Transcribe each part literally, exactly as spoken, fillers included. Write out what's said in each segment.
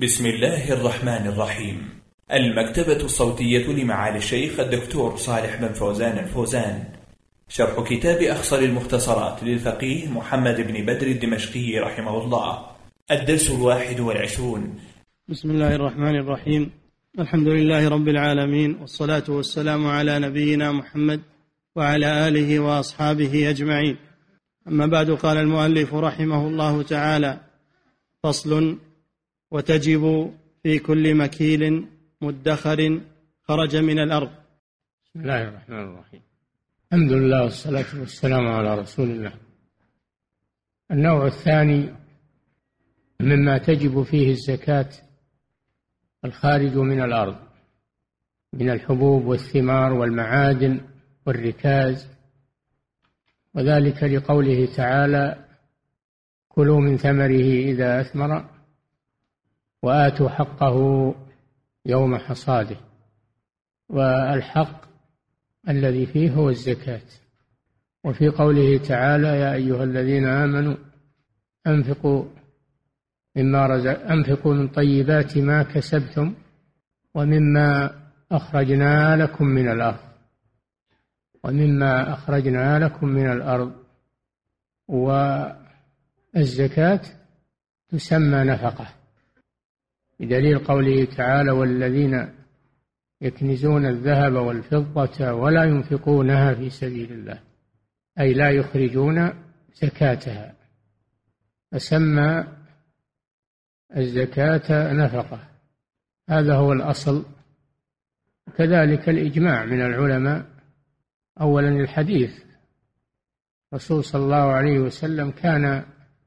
بسم الله الرحمن الرحيم. المكتبة الصوتية لمعالي الشيخ الدكتور صالح بن فوزان الفوزان، شرح كتاب أخصر المختصرات للفقيه محمد بن بدر الدمشقي رحمه الله، الدرس الواحد والعشرون. بسم الله الرحمن الرحيم. الحمد لله رب العالمين، والصلاة والسلام على نبينا محمد وعلى آله وأصحابه أجمعين. أما بعد، قال المؤلف رحمه الله تعالى: فصل: وتجب في كل مكيل مدخر خرج من الأرض. بسم الله الرحمن الرحيم. الحمد لله والصلاة والسلام على رسول الله. النوع الثاني مما تجب فيه الزكاة الخارج من الأرض من الحبوب والثمار والمعادن والركاز، وذلك لقوله تعالى: كلوا من ثمره إذا أثمر وآتوا حقه يوم حصاده. والحق الذي فيه هو الزكاة. وفي قوله تعالى: يا أيها الذين آمنوا أنفقوا مما رزق أنفقوا من طيبات ما كسبتم ومما أخرجنا لكم من الأرض ومما أخرجنا لكم من الأرض. والزكاة تسمى نفقة بدليل قوله تعالى: والذين يكنزون الذهب والفضة ولا ينفقونها في سبيل الله، أي لا يخرجون زكاتها، فسمى الزكاة نفقة. هذا هو الأصل. كذلك الإجماع من العلماء. أولا الحديث، الرسول صلى الله عليه وسلم كان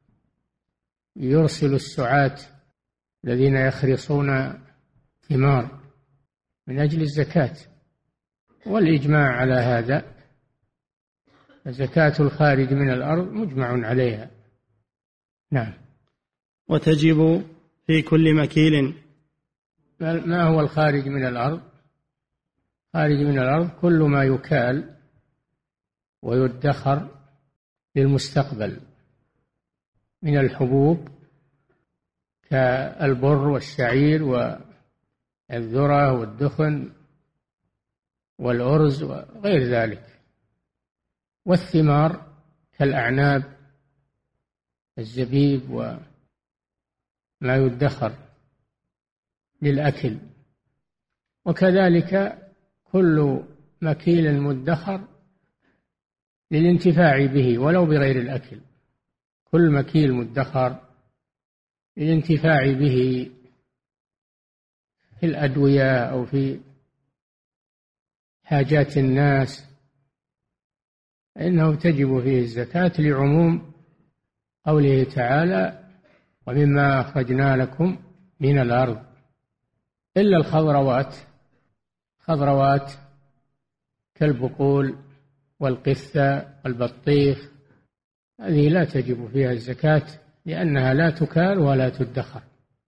يرسل السعاة الذين يخرصون ثمار من أجل الزكاة، والإجماع على هذا. زكاة الخارج من الأرض مجمع عليها. نعم. وتجب في كل مكيل. ما هو الخارج من الأرض؟ خارج من الأرض كل ما يكال ويدخر للمستقبل من الحبوب كالبر والشعير والذرة والدخن والأرز وغير ذلك، والثمار كالأعناب الزبيب وما يدخر للأكل. وكذلك كل مكيل مدخر للانتفاع به ولو بغير الأكل، كل مكيل مدخر للانتفاع به في الأدوية أو في حاجات الناس، إنه تجب فيه الزكاة لعموم قوله تعالى: ومما أخرجنا لكم من الأرض، إلا الخضروات خضروات كالبقول والقثة والبطيخ، هذه لا تجب فيها الزكاة لأنها لا تكال ولا تدخر.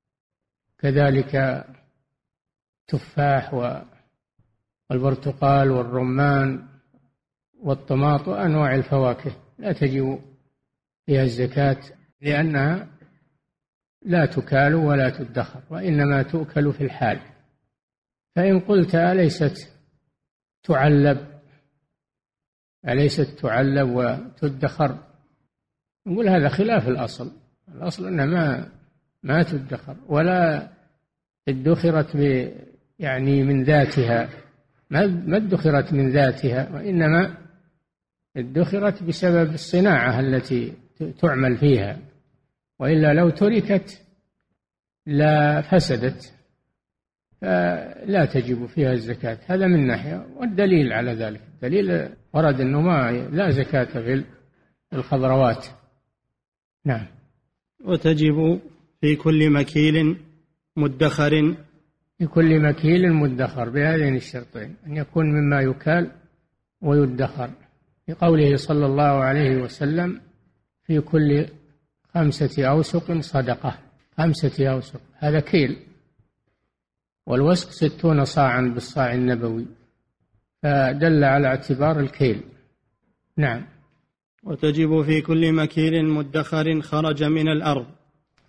كذلك التفاح والبرتقال والرمان والطماط وأنواع الفواكه لا تجب فيها الزكاة لأنها لا تكال ولا تدخر، وإنما تؤكل في الحال. فإن قلت أليست تعلب أليست تعلب وتدخر، نقول هذا خلاف الأصل. الأصل أنها ما ما تدخر ولا ادخرت يعني من ذاتها، ما ادخرت من ذاتها، وإنما ادخرت بسبب الصناعة التي تعمل فيها، وإلا لو تركت لا فسدت، فلا تجب فيها الزكاة. هذا من ناحية. والدليل على ذلك، الدليل ورد أنه ما لا زكاة في الخضروات. نعم. وتجب في كل مكيل مدخر. في كل مكيل مدخر بهذين الشرطين، أن يكون مما يكال ويدخر، لقوله صلى الله عليه وسلم: في كل خمسة أوسق صدقة. خمسة أوسق هذا كيل، والوسق ستون صاعا بالصاع النبوي، فدل على اعتبار الكيل. نعم. وتجب في كل مكيل مدخر خرج من الأرض.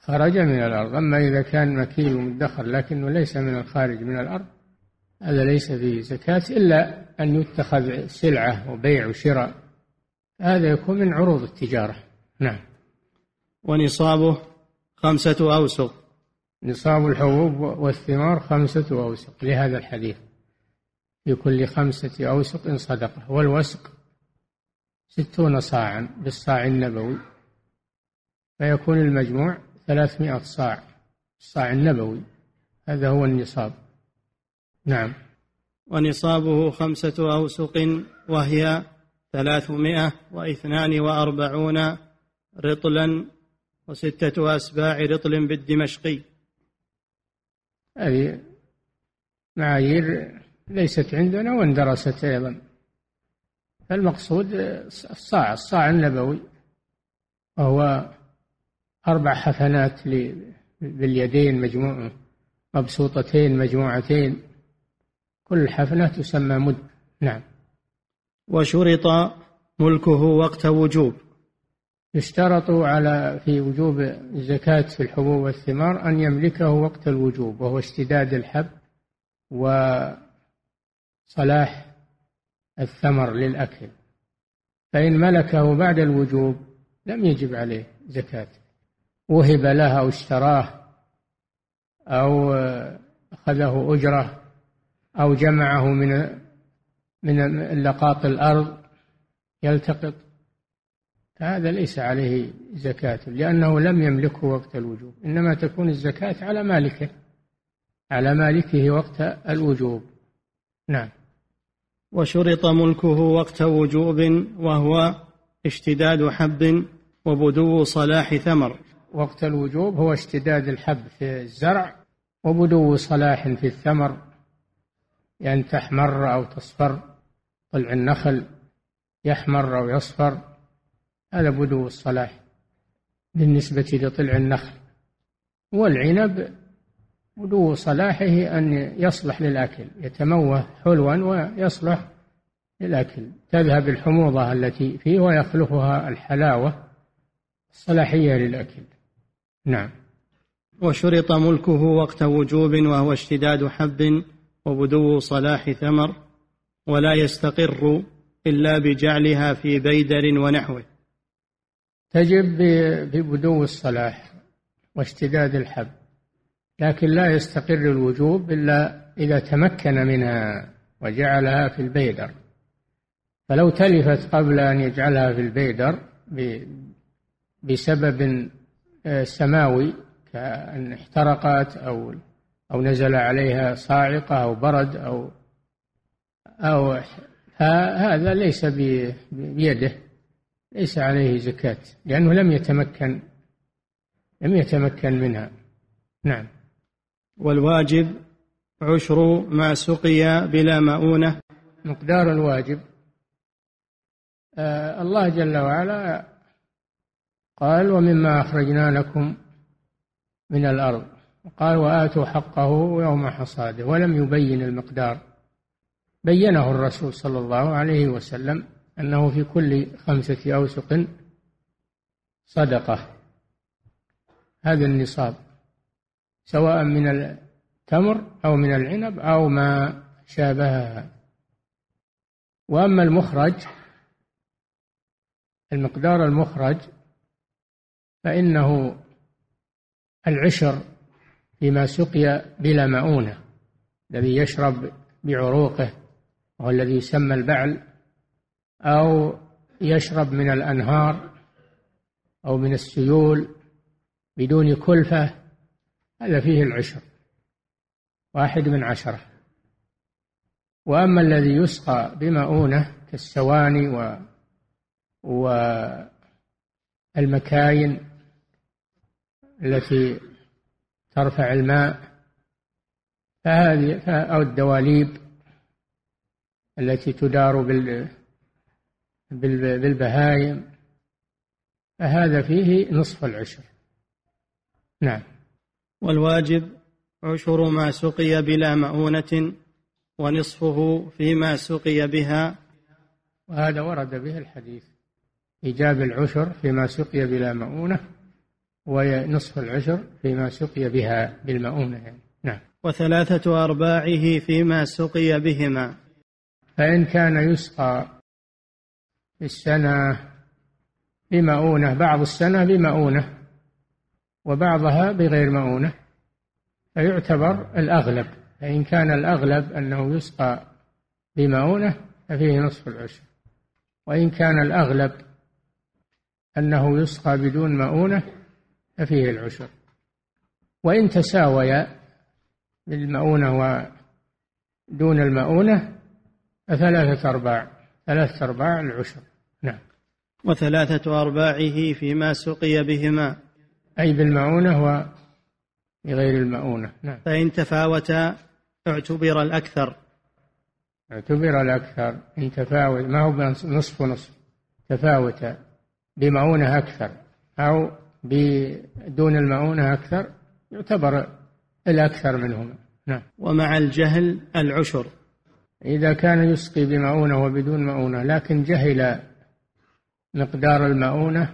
خرج من الأرض. أما إذا كان مكيل ومدخر لكنه ليس من الخارج من الأرض هذا ليس فيه زكاة إلا أن يتخذ سلعة وبيع وشراء، هذا يكون من عروض التجارة. نعم. ونصابه خمسة أوسق. نصاب الحبوب والثمار خمسة أوسق لهذا الحديث، في كل خمسة أوسق صدقة. والوسق ستون صاعا بالصاع النبوي، فيكون المجموع ثلاثمائة صاع، الصاع النبوي هذا هو النصاب. نعم. ونصابه خمسة أوسق وهي ثلاثمائة واثنان وأربعون رطلا وستة أسباع رطل بالدمشقي. هذه معايير ليست عندنا واندرست أيضا. المقصود الصاع الصاع النبوي وهو أربع حفنات باليدين مجموعة مبسوطتين مجموعتين، كل حفنة تسمى مد. نعم. وشرط ملكه وقت وجوب. يشترط على في وجوب الزكاة في الحبوب والثمار أن يملكه وقت الوجوب، وهو اشتداد الحب وصلاح الثمر للأكل. فإن ملكه بعد الوجوب لم يجب عليه زكاة، وهب له أو اشتراه أو أخذه أجرة أو جمعه من من لقاط الأرض يلتقط، هذا ليس عليه زكاة لأنه لم يملكه وقت الوجوب، إنما تكون الزكاة على مالكه على مالكه وقت الوجوب. نعم. وشرط ملكه وقت وجوب وهو اشتداد حب وبدو صلاح ثمر. وقت الوجوب هو اشتداد الحب في الزرع وبدو صلاح في الثمر، يعني تحمر أو تصفر، طلع النخل يحمر أو يصفر، هذا بدو الصلاح بالنسبة لطلع النخل. والعنب بدو صلاحه أن يصلح للأكل، يتموه حلوا ويصلح للأكل، تذهب الحموضة التي فيه ويخلفها الحلاوة الصلاحية للأكل. نعم. وشرط ملكه وقت وجوب وهو اشتداد حب وبدو صلاح ثمر، ولا يستقر إلا بجعلها في بيدر ونحوه. تجب ببدو الصلاح واشتداد الحب، لكن لا يستقر الوجوب إلا إذا تمكن منها وجعلها في البيدر. فلو تلفت قبل أن يجعلها في البيدر بسبب سماوي كأن احترقت أو أو نزل عليها صاعقة أو برد أو أو هذا ليس بيده، ليس عليه زكاة لأنه لم يتمكن لم يتمكن منها. نعم. والواجب عشر ما سقي بلا مؤونة. مقدار الواجب آه الله جل وعلا قال ومما أخرجنا لكم من الأرض، قال وآتوا حقه يوم حصاده، ولم يبين المقدار، بينه الرسول صلى الله عليه وسلم أنه في كل خمسة أوسق صدقة، هذا النصاب سواء من التمر أو من العنب أو ما شابهها. وأما المخرج المقدار المخرج فإنه العشر فيما سقي بلا مؤونة، الذي يشرب بعروقه وهو الذي يسمى البعل، أو يشرب من الأنهار أو من السيول بدون كلفة، هذا فيه العشر واحد من عشرة. وأما الذي يسقى بمؤونة كالسواني و والمكاين التي ترفع الماء فهذه أو الدواليب التي تدار بالبهائم، فهذا فيه نصف العشر. نعم. والواجب عشر ما سقي بلا مؤونة ونصفه فيما سقي بها، وهذا ورد به الحديث إيجاب العشر فيما سقي بلا مؤونة ونصف العشر فيما سقي بها بالمؤونة يعني. نعم. وثلاثة أرباعه فيما سقي بهما. فإن كان يسقى في السنة بمؤونة، بعض السنة بمؤونة وبعضها بغير مؤونة، فيعتبر الأغلب. فإن كان الأغلب أنه يسقى بمؤونة ففيه نصف العشر، وإن كان الأغلب أنه يسقى بدون مؤونة ففيه العشر. وإن تساويا بالمؤونة ودون المؤونة فثلاثة أرباع ثلاثة أرباع العشر. نعم. وثلاثة أرباعه فيما سقي بهما، أي بالمؤونة وبغير المؤونة. نعم. فإن تفاوتا اعتبر الأكثر. اعتبر الأكثر إن تفاوت، ما هو نصف ونصف، تفاوت بمؤونة أكثر أو بدون المؤونة أكثر يعتبر الأكثر منهما. نعم. ومع الجهل العشر. إذا كان يسقي بمؤونة وبدون مؤونة لكن جهل مقدار المؤونة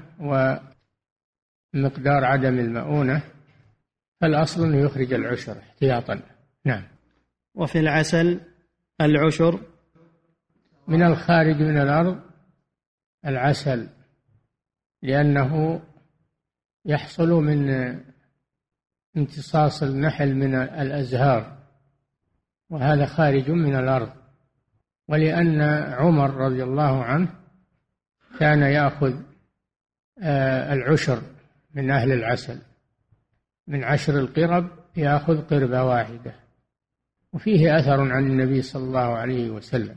ومقدار عدم المؤونة فالأصل أنه يخرج العشر احتياطا. نعم. وفي العسل العشر. من الخارج من الأرض العسل، لأنه يحصل من امتصاص النحل من الأزهار، وهذا خارج من الأرض. ولأن عمر رضي الله عنه كان يأخذ العشر من أهل العسل، من عشر القرب يأخذ قربة واحدة، وفيه أثر عن النبي صلى الله عليه وسلم.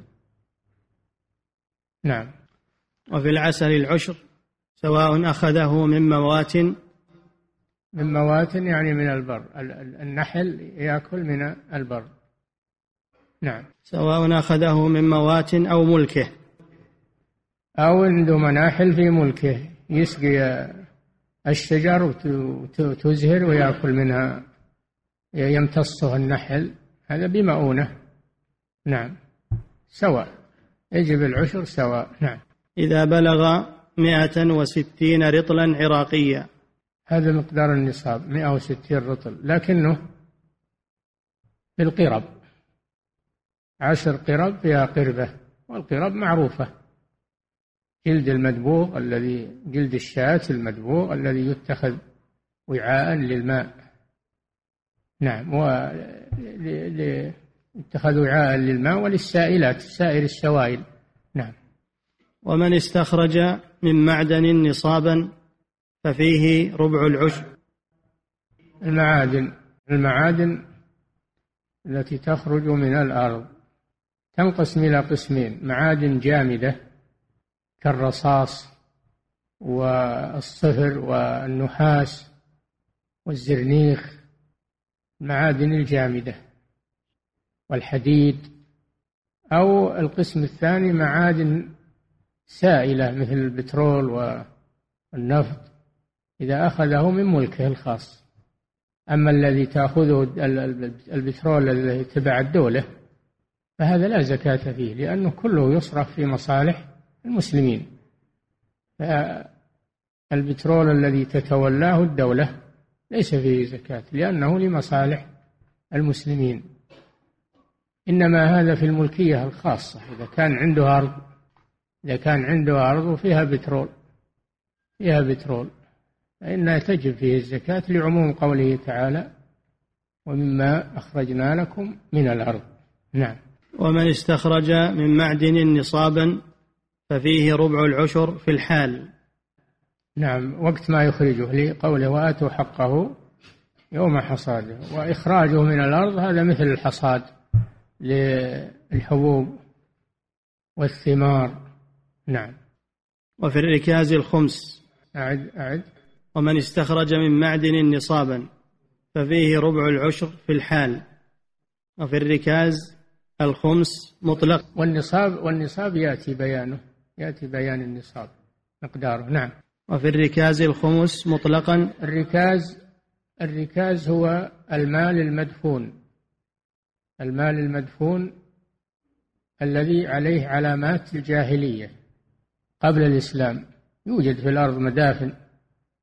نعم. وفي العسل العشر سواء أخذه من موات. من موات يعني من البر، النحل يأكل من البر. نعم. سواء أخذه من موات أو ملكه، أو عنده مناحل في ملكه يسقي الشجر وتزهر ويأكل منها، يمتصه النحل، هذا بمؤونة. نعم. سواء، يجب العشر سواء. نعم. إذا بلغ مائة وستين رطلا عراقية، هذا مقدار النصاب مائة وستين رطل، لكنه بالقرب، عشر قرب فيها قربة، والقرب معروفة، جلد المدبوغ الذي جلد الشاة المدبوغ الذي يتخذ وعاء للماء. نعم. ويتخذ وعاء للماء وللسائلات، سائر السوائل. نعم. ومن استخرج من معدن نصابا ففيه ربع العشر. المعادن المعادن التي تخرج من الأرض تنقسم إلى قسمين: معادن جامدة كالرصاص والصفر والنحاس والزرنيخ، المعادن الجامدة والحديد. أو القسم الثاني معادن سائلة مثل البترول والنفط إذا أخذه من ملكه الخاص. أما الذي تأخذه البترول الذي تبع الدولة فهذا لا زكاة فيه، لأنه كله يصرف في مصالح المسلمين. البترول الذي تتولاه الدولة ليس فيه زكاة لأنه لمصالح المسلمين، إنما هذا في الملكية الخاصة. إذا كان عنده أرض إذا كان عنده أرض وفيها بترول فيها بترول فإنها تجب فيه الزكاة لعموم قوله تعالى: ومما أخرجنا لكم من الأرض. نعم. ومن استخرج من معدن نصابا ففيه ربع العشر في الحال. نعم. وقت ما يخرجه، لقوله: وآتوا حقه يوم حصاده. وإخراجه من الأرض هذا مثل الحصاد للحبوب والثمار. نعم. وفي الركاز الخمس. أعد أعد ومن استخرج من معدن نصابا ففيه ربع العشر في الحال. وفي الركاز الخمس مطلق. والنصاب والنصاب يأتي بيانه يأتي بيان النصاب مقداره. نعم. وفي الركاز الخمس مطلقا. الركاز الركاز هو المال المدفون المال المدفون الذي عليه علامات الجاهلية قبل الإسلام. يوجد في الأرض مدافن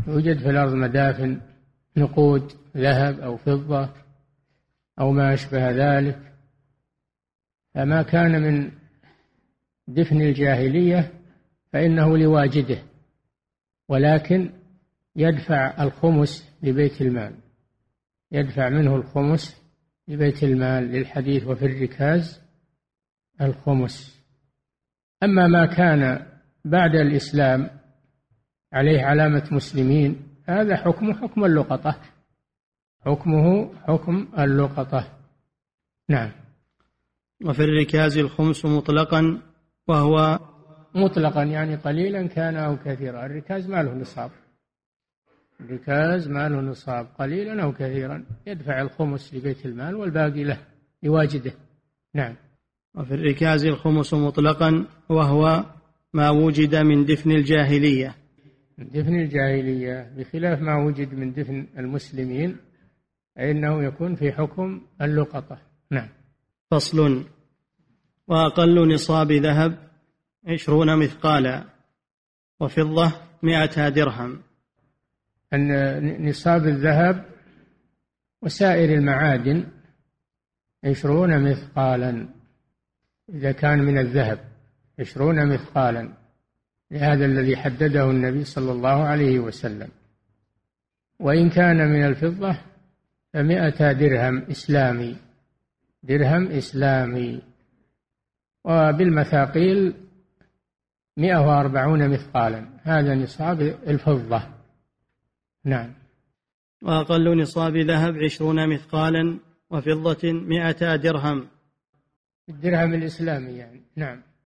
يوجد في الأرض مدافن نقود ذهب أو فضة أو ما أشبه ذلك. فما كان من دفن الجاهلية فإنه لواجده، ولكن يدفع الخمس لبيت المال، يدفع منه الخمس لبيت المال للحديث وفي الركاز الخمس. أما ما كان بعد الإسلام عليه علامة مسلمين هذا حكمه حكم اللقطة، حكمه حكم اللقطة. نعم. وفي الركاز الخمس مطلقا، وهو مطلقا يعني قليلا كان أو كثيرا. الركاز ما له نصاب، الركاز ما له نصاب قليلا أو كثيرا، يدفع الخمس لبيت المال والباقي له لواجده. نعم. وفي الركاز الخمس مطلقا، وهو ما وجد من دفن الجاهلية، من دفن الجاهلية بخلاف ما وجد من دفن المسلمين فإنه يكون في حكم اللقطة. نعم. فصل. وأقل نصاب ذهب عشرون مثقالا، وفضة مائة درهم. أن نصاب الذهب وسائر المعادن عشرون مثقالا إذا كان من الذهب، عشرون مثقالا، لهذا الذي حدده النبي صلى الله عليه وسلم. وإن كان من الفضة فمائة درهم إسلامي، درهم إسلامي. وبالمثاقيل مائة وأربعون مثقالا، هذا نصاب الفضة. نعم. وأقل نصاب ذهب عشرون مثقالا، وفضة مائة درهم، الدرهم الإسلامي يعني. نعم.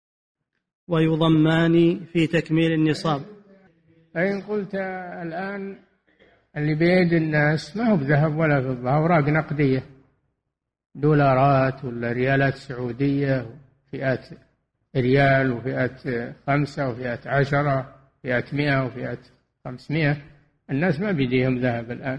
ويضمان في تكميل النصاب. فإن قلت الآن اللي بيد الناس ما هو بذهب ولا فضة، أوراق نقدية، دولارات ولا ريالات سعودية، فئات ريال وفئات خمسة وفئات عشرة، فئات مئة وفئات خمسمائة، الناس ما بيديهم ذهب الآن.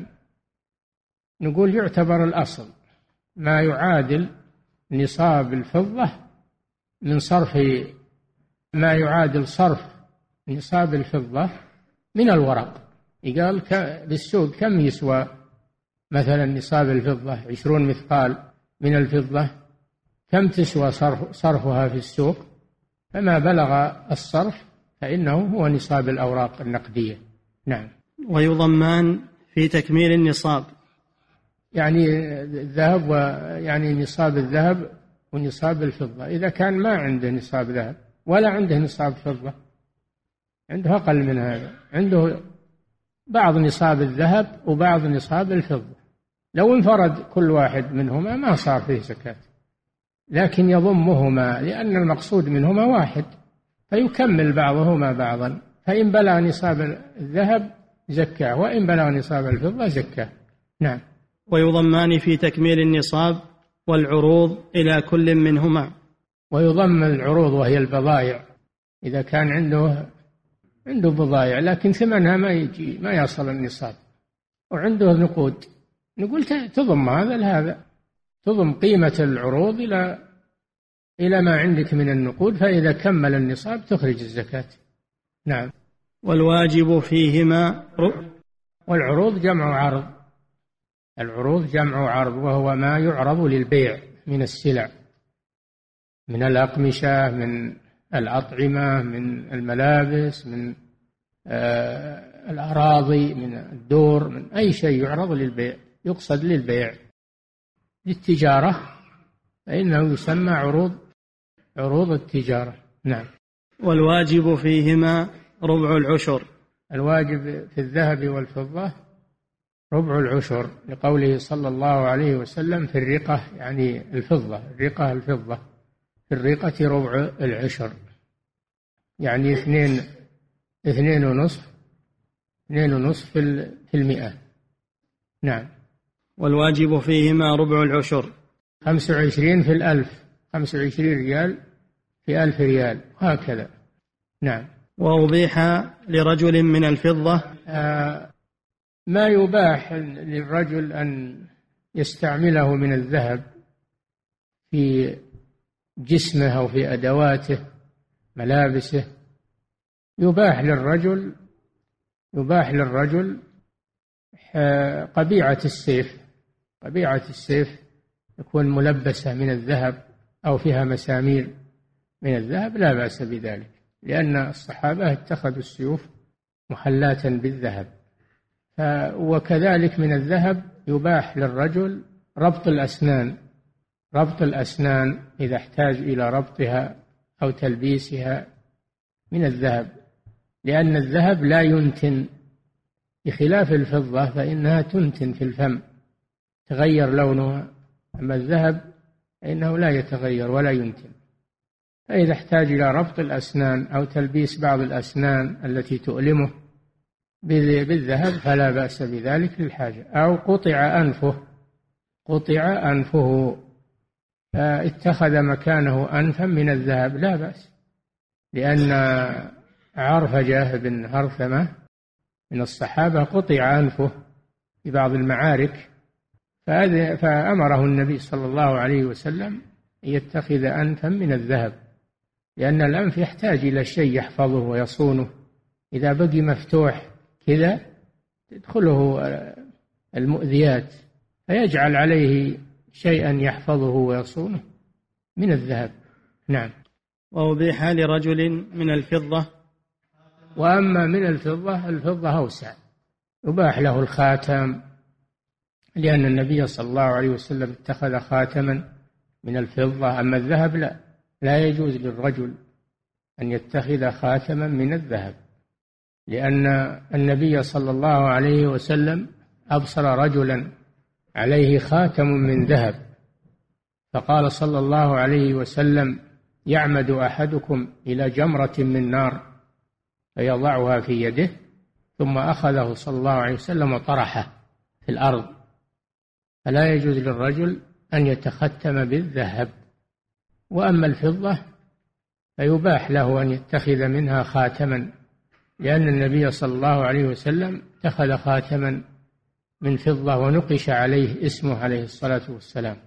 نقول يعتبر الأصل ما يعادل نصاب الفضة من صرف ما يعادل صرف نصاب الفضة من الورق. يقال بالسوق كم يسوى مثلا نصاب الفضة؟ عشرون مثقال من الفضة كم تسوى صرف صرفها في السوق؟ فما بلغ الصرف فإنه هو نصاب الأوراق النقدية. نعم. ويضمان في تكميل النصاب، يعني الذهب ويعني نصاب الذهب ونصاب الفضة. إذا كان ما عنده نصاب ذهب ولا عنده نصاب فضة، عنده أقل من هذا، عنده بعض نصاب الذهب وبعض نصاب الفضة، لو انفرد كل واحد منهما ما صار فيه زكاة، لكن يضمهما لأن المقصود منهما واحد، فيكمل بعضهما بعضا. فإن بلغ نصاب الذهب زكاه، وإن بلغ نصاب الفضة زكاه. نعم. ويضمان في تكميل النصاب والعروض إلى كل منهما. ويضم العروض وهي البضائع، إذا كان عنده عنده بضائع لكن ثمنها ما يجي ما يصل النصاب، وعنده نقود، نقول تضم هذا لهذا، تضم قيمة العروض إلى إلى ما عندك من النقود، فإذا كمل النصاب تخرج الزكاة. نعم. والواجب فيهما، والعروض جمع عرض، العروض جمع عرض، وهو ما يعرض للبيع من السلع، من الأقمشة، من الأطعمة، من الملابس، من آه الأراضي، من الدور، من أي شيء يعرض للبيع، يقصد للبيع للتجارة، فإنه يسمى عروض عروض التجارة. نعم. والواجب فيهما ربع العشر. الواجب في الذهب والفضة ربع العشر، لقوله صلى الله عليه وسلم في الرقة، يعني الفضة، الرقة الفضة في الرقة ربع العشر، يعني اثنين اثنين ونصف اثنين ونصف في المئة. نعم. والواجب فيهما ربع العشر، خمس وعشرين في الألف، خمس وعشرين ريال في ألف ريال، هكذا. نعم. وأبيح لرجل من الفضة، آه ما يباح للرجل أن يستعمله من الذهب في جسمه أو في أدواته، ملابسه، يباح للرجل يباح للرجل قبيعة السيف. قبيعة السيف يكون ملبسة من الذهب أو فيها مسامير من الذهب، لا بأس بذلك، لأن الصحابة اتخذوا السيوف محلاة بالذهب. وكذلك من الذهب يباح للرجل ربط الأسنان، ربط الأسنان إذا احتاج إلى ربطها أو تلبيسها من الذهب، لأن الذهب لا ينتن بخلاف الفضة فإنها تنتن في الفم، تغير لونها، أما الذهب فإنه لا يتغير ولا ينتن. فإذا احتاج إلى ربط الأسنان أو تلبيس بعض الأسنان التي تؤلمه بالذهب فلا بأس بذلك للحاجة. أو قطع أنفه، قطع أنفه فاتخذ مكانه أنفا من الذهب لا بأس، لأن عرفجة بن هرثمة من الصحابة قطع أنفه في بعض المعارك، فأمره النبي صلى الله عليه وسلم أن يتخذ أنفا من الذهب، لأن الأنف يحتاج إلى شيء يحفظه ويصونه. إذا بقي مفتوح كذا تدخله المؤذيات، فيجعل عليه شيئا يحفظه ويصونه من الذهب. نعم. وأبيح لرجل من الفضة. وأما من الفضة، الفضة أوسع، يباح له الخاتم، لأن النبي صلى الله عليه وسلم اتخذ خاتما من الفضة. أما الذهب لا، لا يجوز للرجل أن يتخذ خاتما من الذهب، لأن النبي صلى الله عليه وسلم أبصر رجلا عليه خاتم من ذهب، فقال صلى الله عليه وسلم: يعمد أحدكم إلى جمرة من نار فيضعها في يده، ثم أخذه صلى الله عليه وسلم وطرحه في الأرض. فلا يجوز للرجل أن يتختم بالذهب. وأما الفضة فيباح له أن يتخذ منها خاتما، لأن النبي صلى الله عليه وسلم اتخذ خاتما من فضة ونقش عليه اسمه عليه الصلاة والسلام.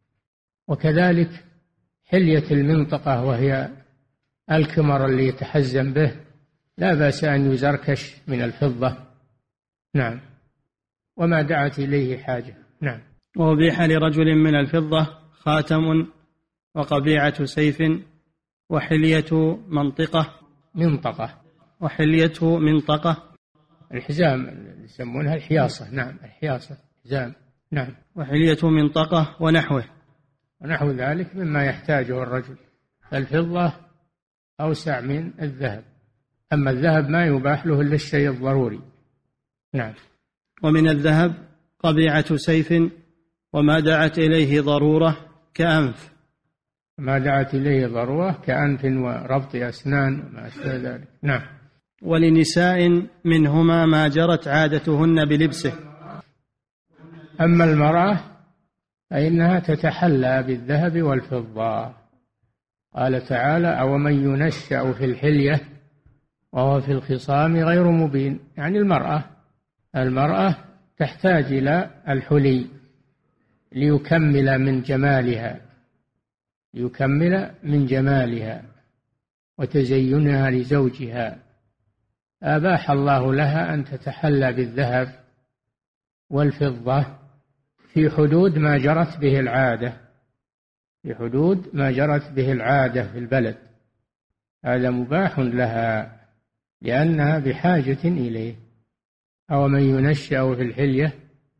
وكذلك حلية المنطقة وهي الكمر اللي يتحزم به لا بأس أن يزركش من الفضة. نعم. وما دعت إليه حاجة. نعم. وأبيح لرجل من الفضة خاتم وقبيعة سيف وحلية منطقة منطقة وحلية منطقة الحزام يسمونها الحياصة. نعم، الحياصة حزام. نعم. وحلية منطقة ونحوه ونحو ذلك مما يحتاجه الرجل. الفضة أوسع من الذهب، أما الذهب ما يباح له إلا الشيء الضروري. نعم. ومن الذهب قبيعة سيف وما دعت إليه ضرورة كأنف. ما دعت إليه ضرورة كأنف وربط أسنان وما أشبه ذلك. نعم. ولنساء منهما ما جرت عادتهن بلبسه. أما المرأة فإنها تتحلى بالذهب والفضة. قال تعالى: أومن ينشأ في الحلية وهو في الخصام غير مبين. يعني المرأة المرأة تحتاج إلى الحلي ليكمل من جمالها ليكمل من جمالها وتزينها لزوجها. أباح الله لها أن تتحلى بالذهب والفضة في حدود ما جرت به العادة في حدود ما جرت به العادة في البلد. هذا مباح لها لأنها بحاجة إليه. أو من ينشأ في الحلية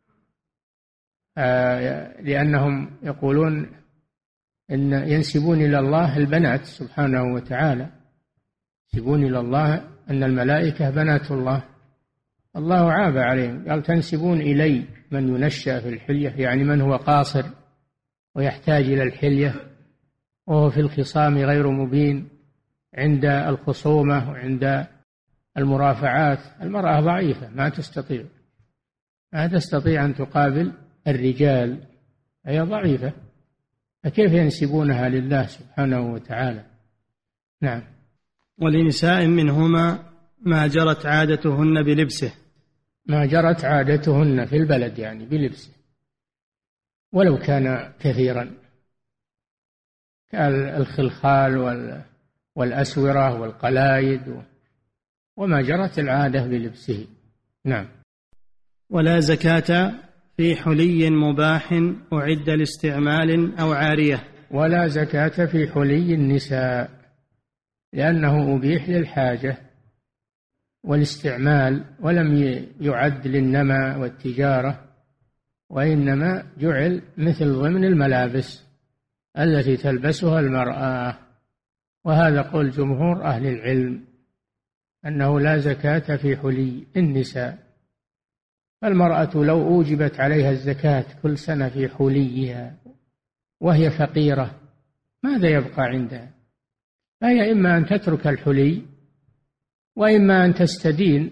آه لأنهم يقولون إن ينسبون إلى الله البنات سبحانه وتعالى، ينسبون إلى الله أن الملائكة بنات الله. الله عاب عليهم، قال: تنسبون إلي من ينشأ في الحلية، يعني من هو قاصر ويحتاج إلى الحلية وهو في الخصام غير مبين، عند الخصومة وعند المرافعات. المرأة ضعيفة ما تستطيع ما تستطيع أن تقابل الرجال، هي ضعيفة، فكيف ينسبونها لله سبحانه وتعالى؟ نعم. ولنساء منهما ما جرت عادتهن بلبسه. ما جرت عادتهن في البلد يعني بلبسه، ولو كان كثيرا، كالخلخال والأسورة والقلايد وما جرت العادة بلبسه. نعم. ولا زكاة في حلي مباح أعد لاستعمال أو عارية. ولا زكاة في حلي النساء، لأنه أبيح للحاجة والاستعمال، ولم يعد للنمى والتجارة، وإنما جعل مثل ضمن الملابس التي تلبسها المرأة. وهذا قول جمهور أهل العلم أنه لا زكاة في حلي النساء. المرأة لو أوجبت عليها الزكاة كل سنة في حليها وهي فقيرة ماذا يبقى عندها؟ فهي إما أن تترك الحلي وإما أن تستدين.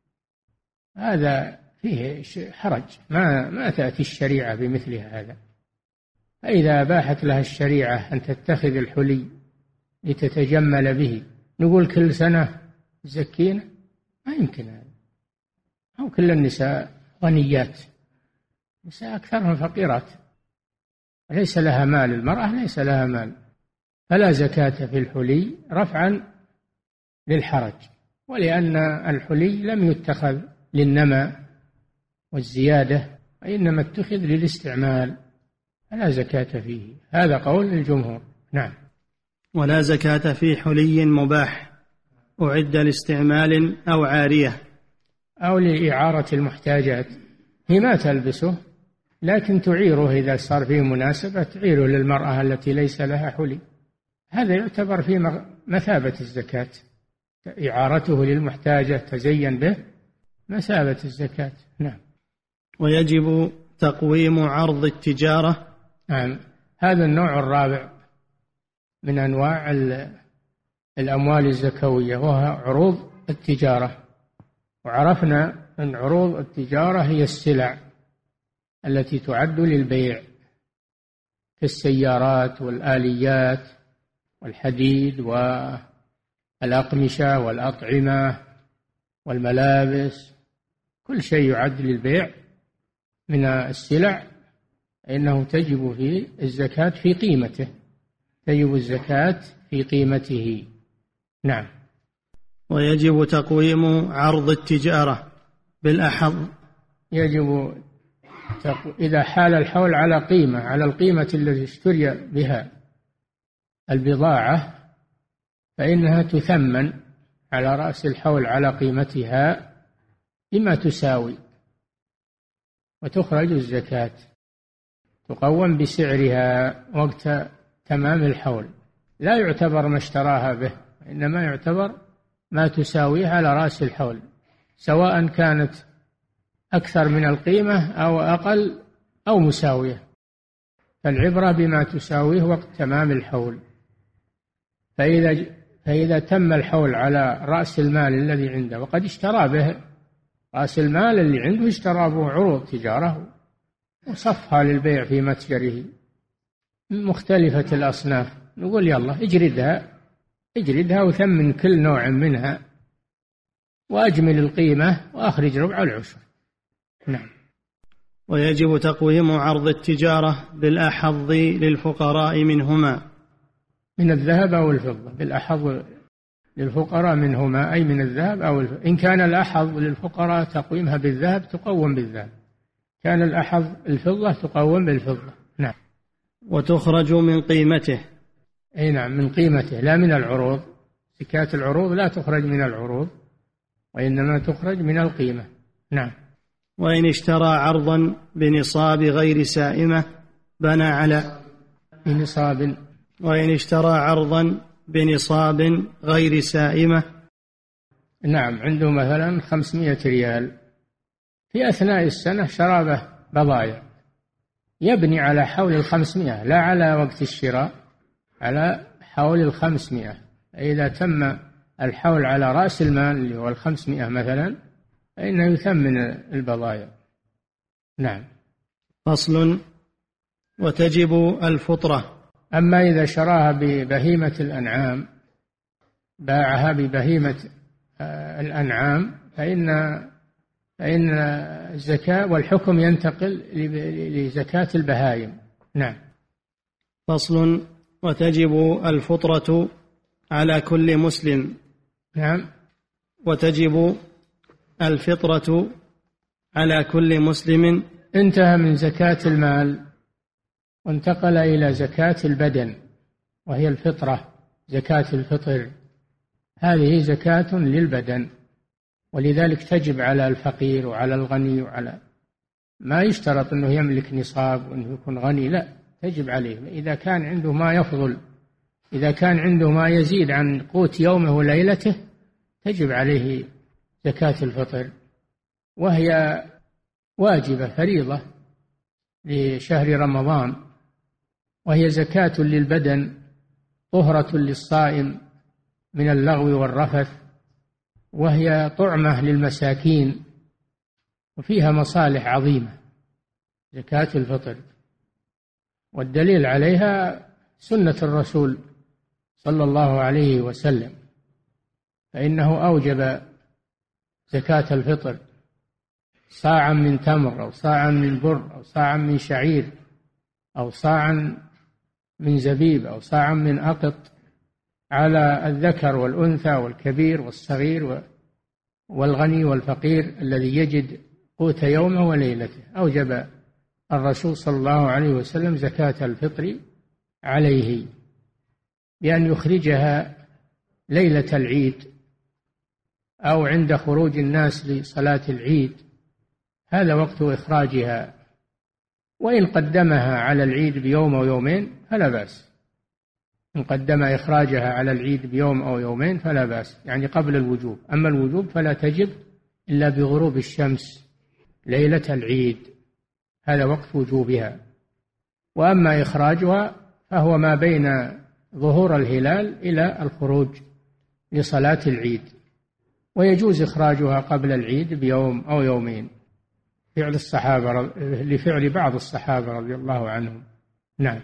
هذا فيه حرج، ما ما تأتي الشريعة بمثل هذا. فإذا أباحت لها الشريعة أن تتخذ الحلي لتتجمل به، نقول كل سنة زكينا؟ ما يمكن هذا. أو كل النساء غنيات، النساء أكثرهم فقيرات، ليس لها مال، المرأة ليس لها مال، فلا زكاة في الحلي رفعا للحرج، ولأن الحلي لم يتخذ للنمى والزيادة، وإنما اتخذ للاستعمال، فلا زكاة فيه. هذا قول الجمهور. نعم. ولا زكاة في حلي مباح أعد لاستعمال أو عارية، أو لإعارة المحتاجات. هي ما تلبسه لكن تعيره إذا صار فيه مناسبة، تعيره للمرأة التي ليس لها حلي، هذا يعتبر في مثابة الزكاة. إعارته للمحتاجة تزين به مثابة الزكاة. نعم. ويجب تقويم عرض التجارة. نعم. هذا النوع الرابع من أنواع الأموال الزكوية، وهو عروض التجارة. وعرفنا أن عروض التجارة هي السلع التي تعد للبيع كالسيارات والآليات والحديد والأقمشة والأطعمة والملابس، كل شيء يعد للبيع من السلع إنه تجب فيه الزكاة في قيمته، تجب الزكاة في قيمته. نعم. ويجب تقويم عرض التجارة بالأحظ. يجب تقو... إذا حال الحول على قيمة، على القيمة التي اشتري بها البضاعة، فإنها تثمن على رأس الحول على قيمتها بما تساوي، وتخرج الزكاة، تقوم بسعرها وقت تمام الحول، لا يعتبر ما اشتراها به، إنما يعتبر ما تساويه على رأس الحول، سواء كانت أكثر من القيمة أو أقل أو مساوية، فالعبرة بما تساويه وقت تمام الحول. فإذا فإذا تم الحول على رأس المال الذي عنده وقد اشترى به، رأس المال اللي عنده اشترى به عروض تجارة وصفها للبيع في متجره مختلفة الأصناف، نقول يلا اجردها اجردها وثمن كل نوع منها وأجمل القيمة وأخرج ربع العشر. نعم. ويجب تقويم عرض التجارة بالأحظ للفقراء منهما، من الذهب أو الفضة، بالأحظ للفقراء منهما أي من الذهب أو الفضة. إن كان الأحظ للفقراء تقويمها بالذهب تقوم بالذهب، كان الأحظ الفضة تقوم بالفضة. نعم. وتخرج من قيمته. أي نعم، من قيمته لا من العروض. زكاة العروض لا تخرج من العروض وإنما تخرج من القيمة. نعم. وإن اشترى عرضا بنصاب غير سائمة بنى على بنصاب وإن اشترى عرضا بنصاب غير سائمة. نعم. عنده مثلا خمسمائة ريال، في أثناء السنة شرى به بضائع، يبني على حول الخمسمائة لا على وقت الشراء، على حول الخمسمائة. إذا تم الحول على رأس المال اللي هو الخمسمائة مثلا فإنه يثمن البضائع. نعم. فصل. وتجب الفطرة. أما إذا شراها ببهيمة الأنعام، باعها ببهيمة الأنعام، فإن فإن الزكاة والحكم ينتقل لزكاة البهائم. نعم. فصل. وتجب الفطرة على كل مسلم. نعم. وتجب الفطرة على كل مسلم. انتهى من زكاة المال وانتقل إلى زكاة البدن، وهي الفطرة، زكاة الفطر. هذه زكاة للبدن، ولذلك تجب على الفقير وعلى الغني، وعلى ما يشترط أنه يملك نصاب وأنه يكون غني، لا، تجب عليه. إذا كان عنده ما يفضل، إذا كان عنده ما يزيد عن قوت يومه وليلته، تجب عليه زكاة الفطر، وهي واجبة فريضة لشهر رمضان، وهي زكاة للبدن طهرة للصائم من اللغو والرفث، وهي طعمة للمساكين، وفيها مصالح عظيمة زكاة الفطر. والدليل عليها سنة الرسول صلى الله عليه وسلم، فإنه أوجب زكاة الفطر صاعا من تمر أو صاعا من بر أو صاعا من شعير أو صاعا من زبيب أو صاعا من أقط على الذكر والأنثى والكبير والصغير والغني والفقير الذي يجد قوت يومه وليلته. أوجب الرسول صلى الله عليه وسلم زكاة الفطر عليه بأن يخرجها ليلة العيد أو عند خروج الناس لصلاة العيد، هذا وقت إخراجها. وإن قدمها على العيد بيوم أو يومين فلا بأس، إن قدم إخراجها على العيد بيوم أو يومين فلا بأس، يعني قبل الوجوب. أما الوجوب فلا تجب إلا بغروب الشمس ليلة العيد، هذا وقت وجوبها. وأما إخراجها فهو ما بين ظهور الهلال إلى الخروج لصلاة العيد، ويجوز إخراجها قبل العيد بيوم أو يومين فعل الصحابة لفعل بعض الصحابة رضي الله عنهم. نعم.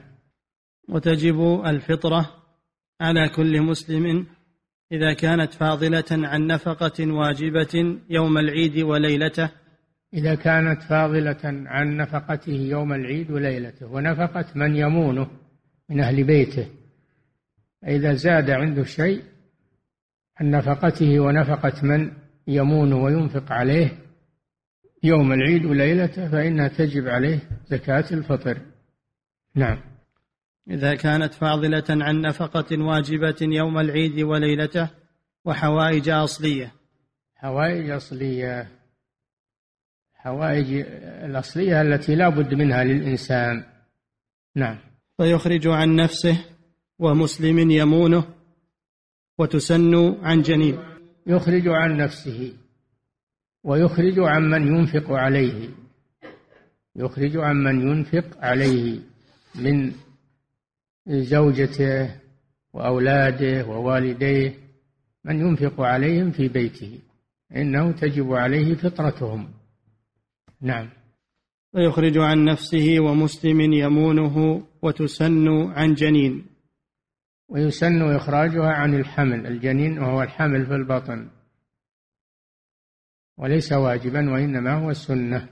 وتجب الفطرة على كل مسلم إذا كانت فاضلة عن نفقة واجبة يوم العيد وليلته. إذا كانت فاضلة عن نفقته يوم العيد وليلته، ونفقة من يمونه من أهل بيته، إذا زاد عنده شيء عن نفقته ونفقة من يمونه وينفق عليه يوم العيد وليلته فإنها تجب عليه زكاة الفطر. نعم. إذا كانت فاضلة عن نفقة واجبة يوم العيد وليلته وحوائج أصلية. حوائج أصلية، حوائج الأصلية التي لا بد منها للإنسان. نعم. فيخرج عن نفسه ومسلم يمونه وتسن عن جنين. يخرج عن نفسه ويخرج عن من ينفق عليه، يخرج عن من ينفق عليه من زوجته وأولاده ووالديه، من ينفق عليهم في بيته إنه تجب عليه فطرتهم. نعم. ويخرج عن نفسه ومسلم يمونه وتسن عن جنين. ويسن إخراجها عن الحمل، الجنين وهو الحمل في البطن، وليس واجبا وإنما هو السنة.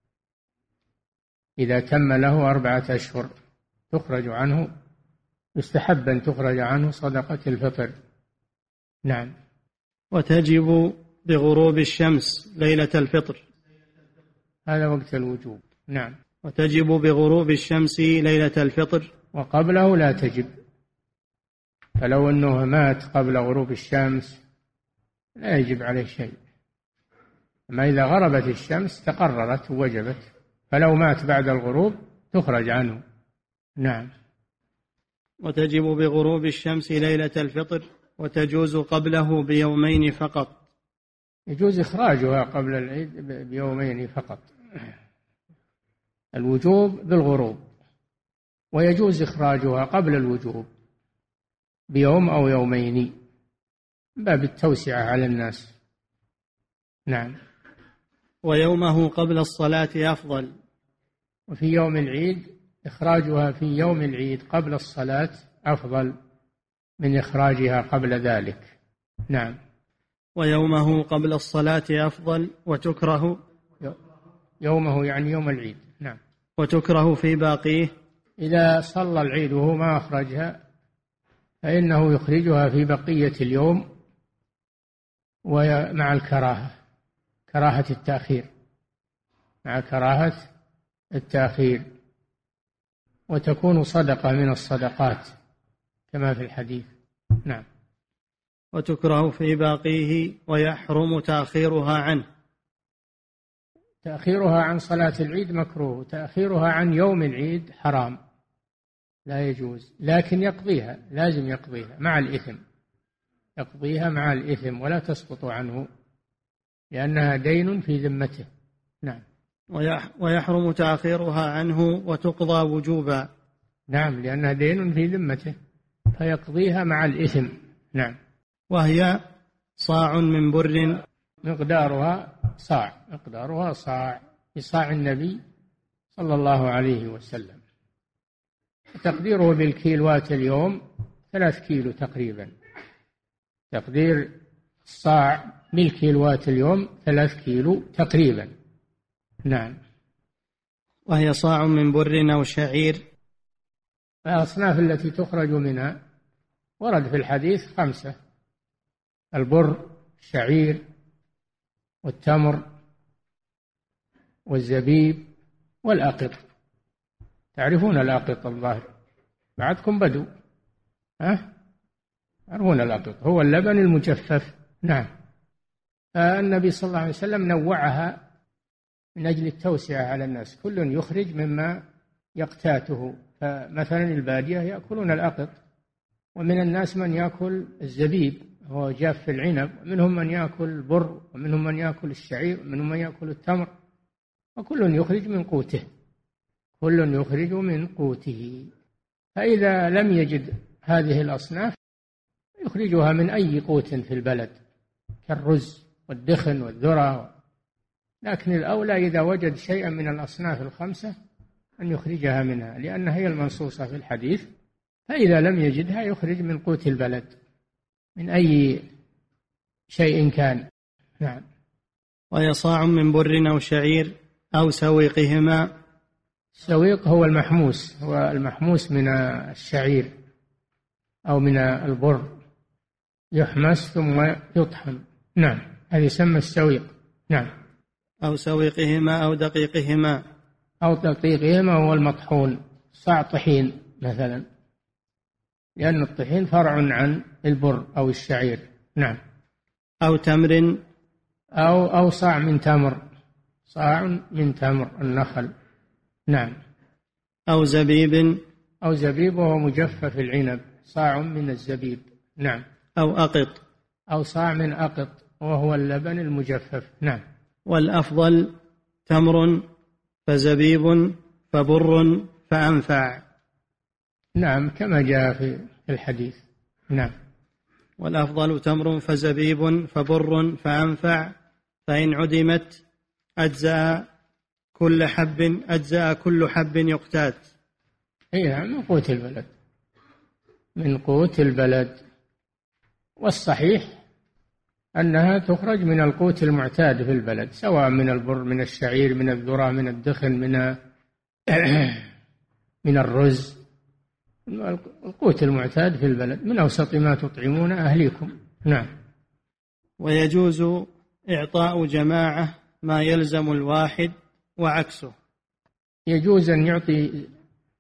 إذا تم له أربعة أشهر تخرج عنه، يستحب أن تخرج عنه صدقة الفطر. نعم. وتجب بغروب الشمس ليلة الفطر، هذا وقت الوجوب. نعم. وتجب بغروب الشمس ليلة الفطر، وقبله لا تجب، فلو أنه مات قبل غروب الشمس لا يجب عليه شيء، أما إذا غربت الشمس تقررت ووجبت، فلو مات بعد الغروب تخرج عنه. نعم. وتجب بغروب الشمس ليلة الفطر، وتجوز قبله بيومين فقط. يجوز إخراجها قبل العيد بيومين فقط، الوجوب بالغروب، ويجوز إخراجها قبل الوجوب بيوم أو يومين باب التوسعة على الناس. نعم. ويومه قبل الصلاة أفضل. وفي يوم العيد إخراجها في يوم العيد قبل الصلاة أفضل من إخراجها قبل ذلك. نعم. ويومه قبل الصلاة أفضل، وتكره يومه يعني يوم العيد. نعم. وتكره في باقيه. إذا صلى العيد وهو ما أخرجها فإنه يخرجها في بقية اليوم ومع الكراهة، كراهة التأخير، مع كراهة التأخير، وتكون صدقة من الصدقات كما في الحديث. نعم. وتكره في باقيه ويحرم تأخيرها عنه. تأخيرها عن صلاة العيد مكروه، تأخيرها عن يوم العيد حرام لا يجوز، لكن يقضيها، لازم يقضيها مع الإثم، يقضيها مع الإثم ولا تسقط عنه لأنها دين في ذمته. نعم. ويحرم تأخيرها عنه وتقضى وجوبا. نعم، لأنها دين في ذمته فيقضيها مع الإثم. نعم. وهي صاع من بر، مقدارها صاع، مقدارها صاع بصاع النبي صلى الله عليه وسلم، تقديره بالكيلوات اليوم ثلاث كيلو تقريبا، تقدير الصاع بالكيلوات اليوم ثلاث كيلو تقريبا. نعم. وهي صاع من بر أو شعير. الأصناف التي تخرج منها ورد في الحديث خمسة: البر، الشعير، والتمر، والزبيب، والأقط. تعرفون الأقط الظاهر، بعدكم بدو، ها؟ تعرفون الأقط، هو اللبن المجفف. نعم. النبي صلى الله عليه وسلم نوعها من أجل التوسعة على الناس، كل يخرج مما يقتاته، فمثلا البادية يأكلون الأقط، ومن الناس من يأكل الزبيب هو جاف العنب، ومنهم من يأكل البر، ومنهم من يأكل الشعير، ومنهم من يأكل التمر، وكل يخرج من قوته، كل يخرج من قوته. فإذا لم يجد هذه الأصناف يخرجها من أي قوت في البلد كالرز والدخن والذرة، لكن الأولى إذا وجد شيئا من الأصناف الخمسة أن يخرجها منها لأنها هي المنصوصة في الحديث، فإذا لم يجدها يخرج من قوت البلد من أي شيء كان. نعم. وهي صاع من بر أو شعير أو سويقهما. السويق هو المحموس، هو المحموس من الشعير أو من البر، يحمس ثم يطحن. نعم، هذا يسمى السويق. نعم. أو سويقهما أو دقيقهما. أو دقيقهما هو المطحون، صاع طحين مثلا، لأن الطحين فرع عن البر أو الشعير. نعم. أو تمر. أو أو صاع من تمر، صاع من تمر النخل. نعم. أو زبيب. أو زبيب وهو مجفف العنب، صاع من الزبيب. نعم. أو أقط. أو صاع من أقط وهو اللبن المجفف. نعم. والأفضل تمر فزبيب فبر فأنفع. نعم، كما جاء في الحديث. نعم. والأفضل تمر فزبيب فبر فأنفع، فإن عدمت أجزأ كل حب أجزأ كل حب يقتات. أي نعم، من قوت البلد، من قوت البلد. والصحيح أنها تخرج من القوت المعتاد في البلد، سواء من البر، من الشعير، من الذرة، من الدخن، من من الرز، القوت المعتاد في البلد، من أوسط ما تطعمون أهليكم. نعم. ويجوز إعطاء جماعة ما يلزم الواحد وعكسه. يجوز أن يعطي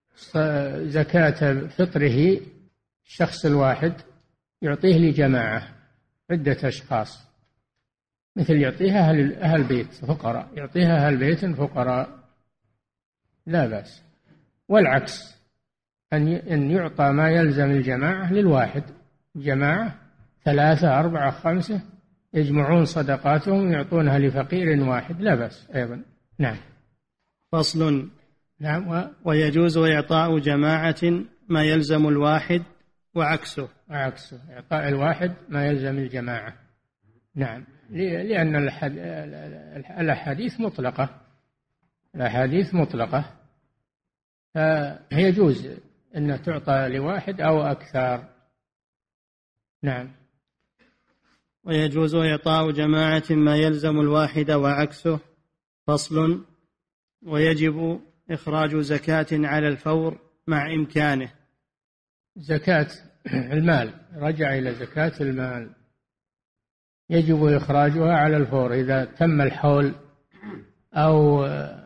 زكاة فطره الشخص الواحد، يعطيه لجماعة عدة أشخاص، مثل يعطيها أهل, أهل بيت فقراء، يعطيها أهل بيت فقراء لا بأس. والعكس، أن يعطى ما يلزم الجماعة للواحد، جماعة ثلاثة أربعة خمسة يجمعون صدقاتهم يعطونها لفقير واحد لا بأس أيضا. نعم. فصل. نعم. و... ويجوز إعطاء جماعة ما يلزم الواحد وعكسه. وعكسه، إعطاء الواحد ما يلزم الجماعة. نعم، لأن الأحاديث مطلقة، الأحاديث مطلقة، فيجوز أن تعطى لواحد أو أكثر. نعم. ويجوز إعطاء جماعة ما يلزم الواحد وعكسه. فصل. ويجب إخراج زكاة على الفور مع إمكانه. زكاة المال، رجع إلى زكاة المال. يجب إخراجها على الفور إذا تم الحول أو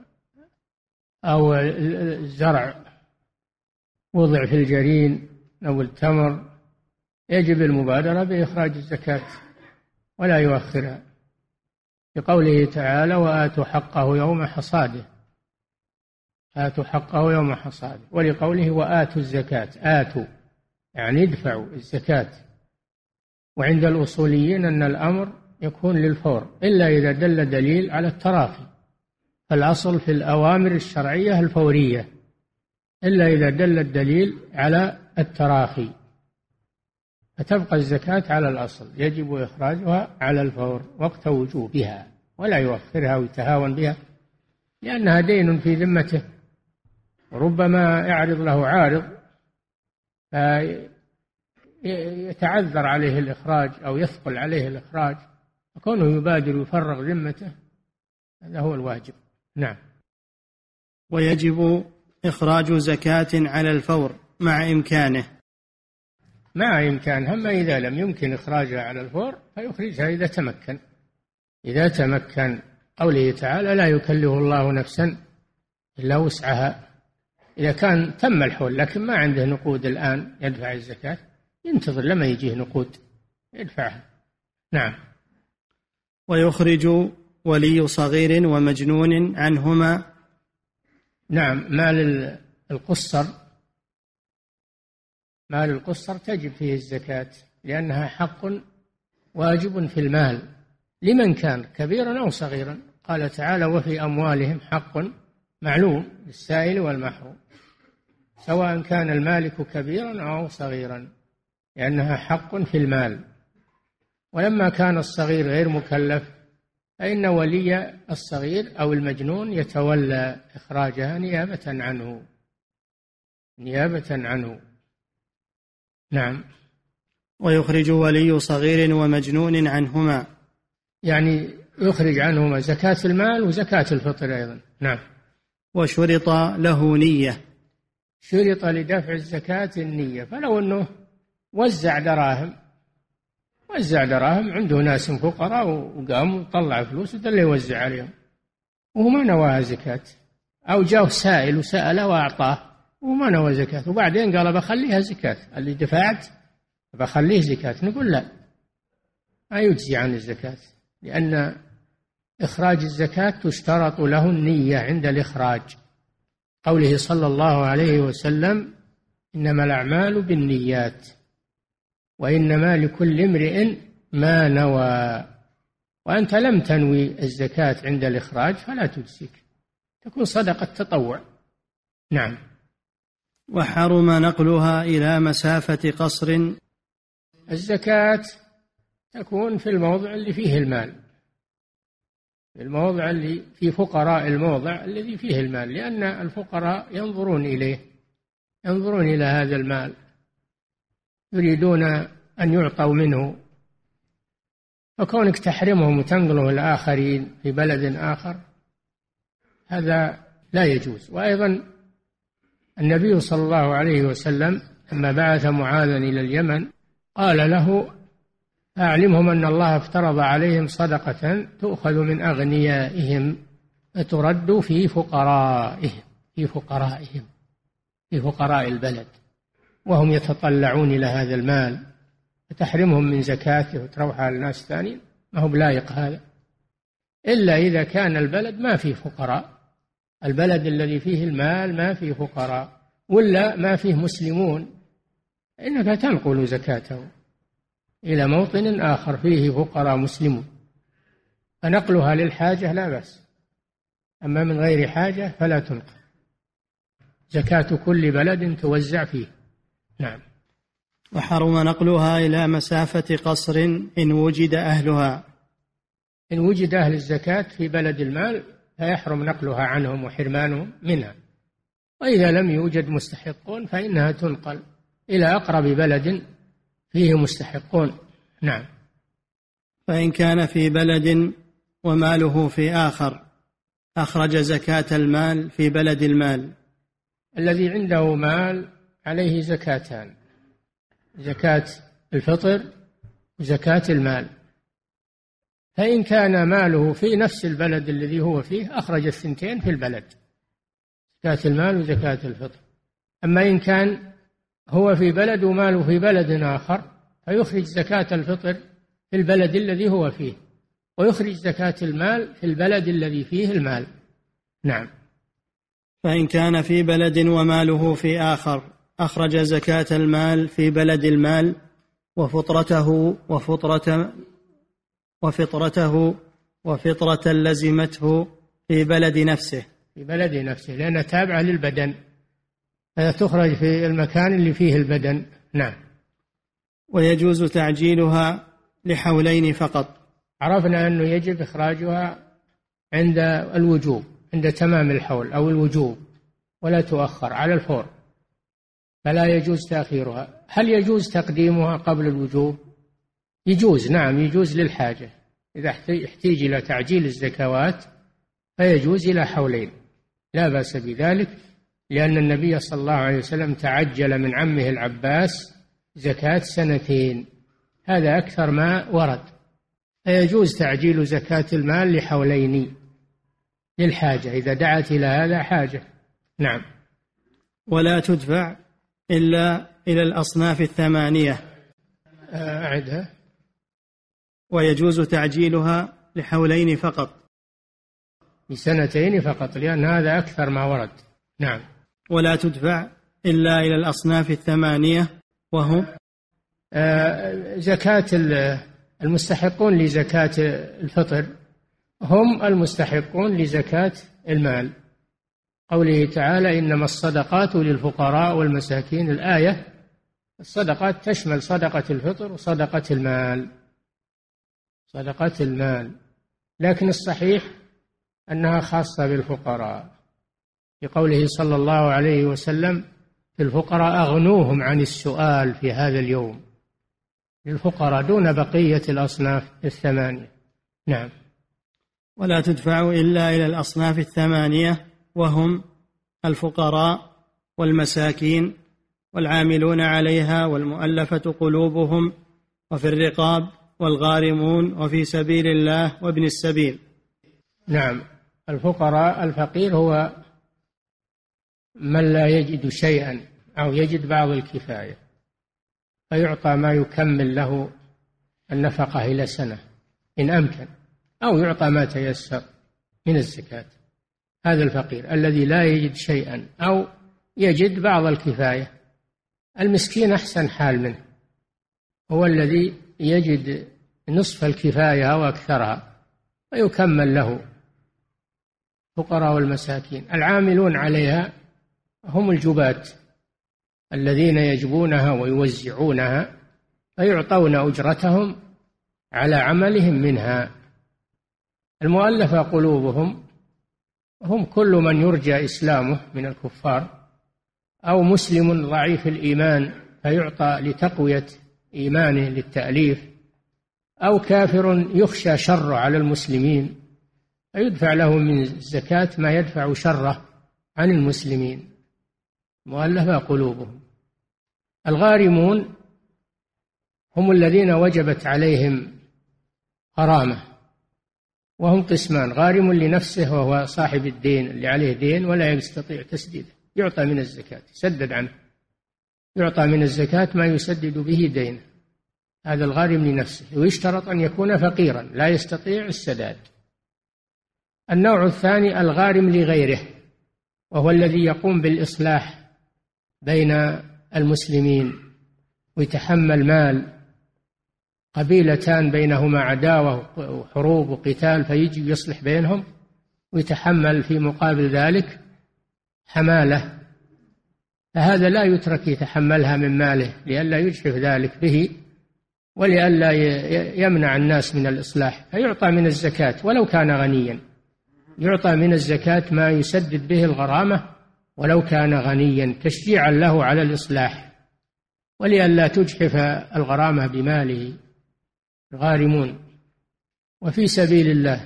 أو الزرع وضع في الجرين أو التمر، يجب المبادرة بإخراج الزكاة ولا يؤخرها، بقوله تعالى: وآتوا حقه يوم حصاده، آتوا حقه يوم حصاده، ولقوله: وآتوا الزكاة، آتوا يعني ادفعوا الزكاة. وعند الأصوليين أن الأمر يكون للفور إلا إذا دل دليل على التراخي، فالأصل في الأوامر الشرعية الفورية إلا إذا دل الدليل على التراخي، فتبقى الزكاة على الأصل، يجب إخراجها على الفور وقت وجوبها ولا يؤخرها ويتهاون بها، لأنها دين في ذمته، وربما يعرض له عارض فيتعذر عليه الإخراج أو يثقل عليه الإخراج، فكونه يبادر يفرغ ذمته هذا هو الواجب. نعم. ويجب إخراج زكاة على الفور مع إمكانه، مع إمكانها، أما إذا لم يمكن إخراجها على الفور فيخرجها إذا تمكن، إذا تمكن. قوله تعالى: لا يكلف الله نفسا إلا وسعها. إذا كان تم الحول لكن ما عنده نقود الآن يدفع الزكاة، ينتظر لما يجيه نقود يدفعها. نعم. ويخرج ولي صغير ومجنون عنهما. نعم. مال القصر، مال القصر تجب فيه الزكاة لأنها حق واجب في المال لمن كان كبيرا أو صغيرا. قال تعالى: وفي أموالهم حق معلوم للسائل والمحروم، سواء كان المالك كبيرا أو صغيرا، لأنها حق في المال. ولما كان الصغير غير مكلف فإن ولي الصغير أو المجنون يتولى إخراجها نيابة عنه، نيابة عنه. نعم. ويخرج ولي صغير ومجنون عنهما، يعني يخرج عنهما زكاة المال وزكاة الفطر أيضا. نعم. وشرط له نية، شرط لدفع الزكاة النية، فلو أنه وزع دراهم وزع دراهم عنده ناس فقراء وقام وطلع فلوس ودل يوزع عليهم وهو ما نواها زكاة، أو جاء سائل وسأله وأعطاه وما نوى زكاة، وبعدين قال بخليها زكاة، اللي دفعت بخليه زكاة، نقول لا، ما يجزي عن الزكاة، لأن إخراج الزكاة تشترط له النية عند الإخراج. قوله صلى الله عليه وسلم: إنما الأعمال بالنيات وإنما لكل امرئ ما نوى. وأنت لم تنوي الزكاة عند الإخراج فلا تجزيك، تكون صدقة تطوع. نعم. وحرم نقلها إلى مسافة قصر، الزكاة تكون في الموضع اللي فيه المال، في الموضع اللي في فقراء الموضع الذي فيه المال، لأن الفقراء ينظرون إليه، ينظرون إلى هذا المال، يريدون أن يعطوا منه، فكونك تحرمهم وتنقله الآخرين في بلد آخر هذا لا يجوز. وأيضا النبي صلى الله عليه وسلم لما بعث معاذا إلى اليمن قال له: أعلمهم أن الله افترض عليهم صدقة تؤخذ من أغنيائهم فترد في فقرائهم، في فقرائهم في فقراء البلد، وهم يتطلعون إلى هذا المال، فتحرمهم من زكاته وتروحها للناس ثاني، ما هو بلايق هذا، إلا إذا كان البلد ما فيه فقراء، البلد الذي فيه المال ما فيه فقراء ولا ما فيه مسلمون، إنك تنقل زكاته إلى موطن آخر فيه فقراء مسلمون، فنقلها للحاجة لا بأس، أما من غير حاجة فلا تنقل، زكاة كل بلد توزع فيه. نعم. وحرم نقلها إلى مسافة قصر إن وجد أهلها، إن وجد أهل الزكاة في بلد المال فيحرم نقلها عنهم وحرمانهم منها، وإذا لم يوجد مستحقون فإنها تنقل إلى أقرب بلد فيه مستحقون. نعم. فإن كان في بلد وماله في آخر أخرج زكاة المال في بلد المال، الذي عنده مال عليه زكاتان: زكاة الفطر وزكاة المال. فإن كان ماله في نفس البلد الذي هو فيه أخرج الثنتين في البلد، زكاة المال وزكاة الفطر. أما إن كان هو في بلد وماله في بلد آخر فيخرج زكاة الفطر في البلد الذي هو فيه، ويخرج زكاة المال في البلد الذي فيه المال. نعم. فإن كان في بلد وماله في آخر أخرج زكاة المال في بلد المال وفطرته وفطرة وفطرته وفطرة لزمته في بلد نفسه في بلد نفسه لأنها تابعة للبدن، تخرج في المكان اللي فيه البدن. نعم. ويجوز تعجيلها لحولين فقط. عرفنا أنه يجب إخراجها عند الوجوب، عند تمام الحول أو الوجوب، ولا تؤخر على الفور، فلا يجوز تأخيرها. هل يجوز تقديمها قبل الوجوب؟ يجوز، نعم يجوز للحاجة، إذا احتيج إلى تعجيل الزكوات فيجوز إلى حولين، لا بأس بذلك، لأن النبي صلى الله عليه وسلم تعجل من عمه العباس زكاة سنتين، هذا أكثر ما ورد، فيجوز تعجيل زكاة المال لحولين للحاجة إذا دعت إلى هذا حاجة. نعم. ولا تدفع إلا إلى الأصناف الثمانية. أعدها. ويجوز تعجيلها لحولين فقط، بسنتين فقط، لأن هذا أكثر ما ورد. نعم. ولا تدفع إلا إلى الأصناف الثمانية وهم زكاة المستحقون لزكاة الفطر هم المستحقون لزكاة المال، قوله تعالى إنما الصدقات للفقراء والمساكين. الآية الصدقات تشمل صدقة الفطر وصدقة المال، صدقة المال، لكن الصحيح أنها خاصة بالفقراء، لقوله صلى الله عليه وسلم في الفقراء أغنوهم عن السؤال في هذا اليوم، للفقراء دون بقية الأصناف الثمانية. نعم. ولا تدفع إلا إلى الأصناف الثمانية وهم الفقراء والمساكين والعاملون عليها والمؤلفة قلوبهم وفي الرقاب والغارمون وفي سبيل الله وابن السبيل. نعم. الفقراء، الفقير هو من لا يجد شيئا أو يجد بعض الكفاية فيعطى ما يكمل له النفقة إلى سنة إن أمكن، أو يعطى ما تيسر من الزكاة. هذا الفقير الذي لا يجد شيئا أو يجد بعض الكفاية. المسكين أحسن حال منه، هو الذي يجد نصف الكفاية أو أكثرها ويكمل له. الفقراء والمساكين. العاملون عليها هم الجباة الذين يجبونها ويوزعونها فيعطون أجرتهم على عملهم منها. المؤلفة قلوبهم هم كل من يرجى إسلامه من الكفار، أو مسلم ضعيف الإيمان فيعطى لتقوية إيمانه للتأليف، أو كافر يخشى شره على المسلمين فيدفع له من الزكاة ما يدفع شره عن المسلمين. مؤلفة قلوبهم. الغارمون هم الذين وجبت عليهم غرامة، وهم قسمان: غارم لنفسه وهو صاحب الدين اللي عليه دين ولا يستطيع تسديده، يعطى من الزكاة، يسدد عنه، يعطى من الزكاة ما يسدد به دينه، هذا الغارم لنفسه، ويشترط أن يكون فقيرا لا يستطيع السداد. النوع الثاني الغارم لغيره، وهو الذي يقوم بالإصلاح بين المسلمين ويتحمل مال قبيلتان بينهما عداوة وحروب وقتال فيجي يصلح بينهم ويتحمل في مقابل ذلك حمالة، فهذا لا يترك يتحملها من ماله لئلا يجحف ذلك به ولئلا يمنع الناس من الإصلاح، فيعطى من الزكاة ولو كان غنيا، يعطى من الزكاة ما يسدد به الغرامة ولو كان غنيا تشجيعا له على الإصلاح ولئلا تجحف الغرامة بماله. الغارمون. وفي سبيل الله،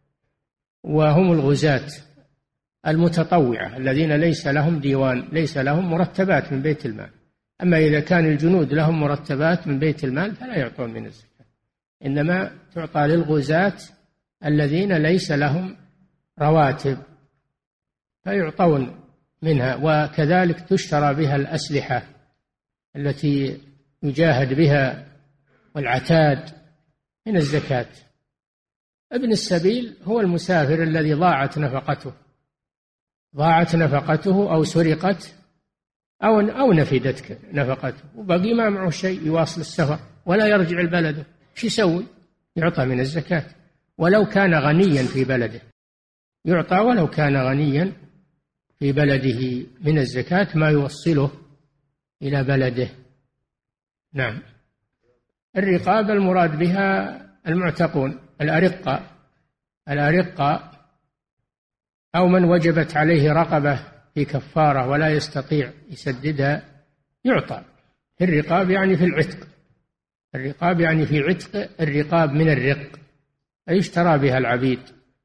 وهم الغزاة المتطوعة الذين ليس لهم ديوان، ليس لهم مرتبات من بيت المال. أما إذا كان الجنود لهم مرتبات من بيت المال فلا يعطون من الزكاة، إنما تعطى للغزاة الذين ليس لهم رواتب فيعطون منها. وكذلك تشترى بها الأسلحة التي يجاهد بها والعتاد من الزكاة. ابن السبيل هو المسافر الذي ضاعت نفقته ضاعت نفقته أو سرقت أو أو نفدت نفقته وبقي ما معه شيء يواصل السفر ولا يرجع لبلده، شو يسوي؟ يعطى من الزكاة ولو كان غنيا في بلده، يعطى ولو كان غنيا في بلده من الزكاة ما يوصله إلى بلده. نعم. الرقاب المراد بها المعتقون الأرقة الأرقة أو من وجبت عليه رقبة في كفارة ولا يستطيع يسددها يعطى. الرقاب يعني في العتق، الرقاب يعني في عتق الرقاب من الرق، يشترى بها العبيد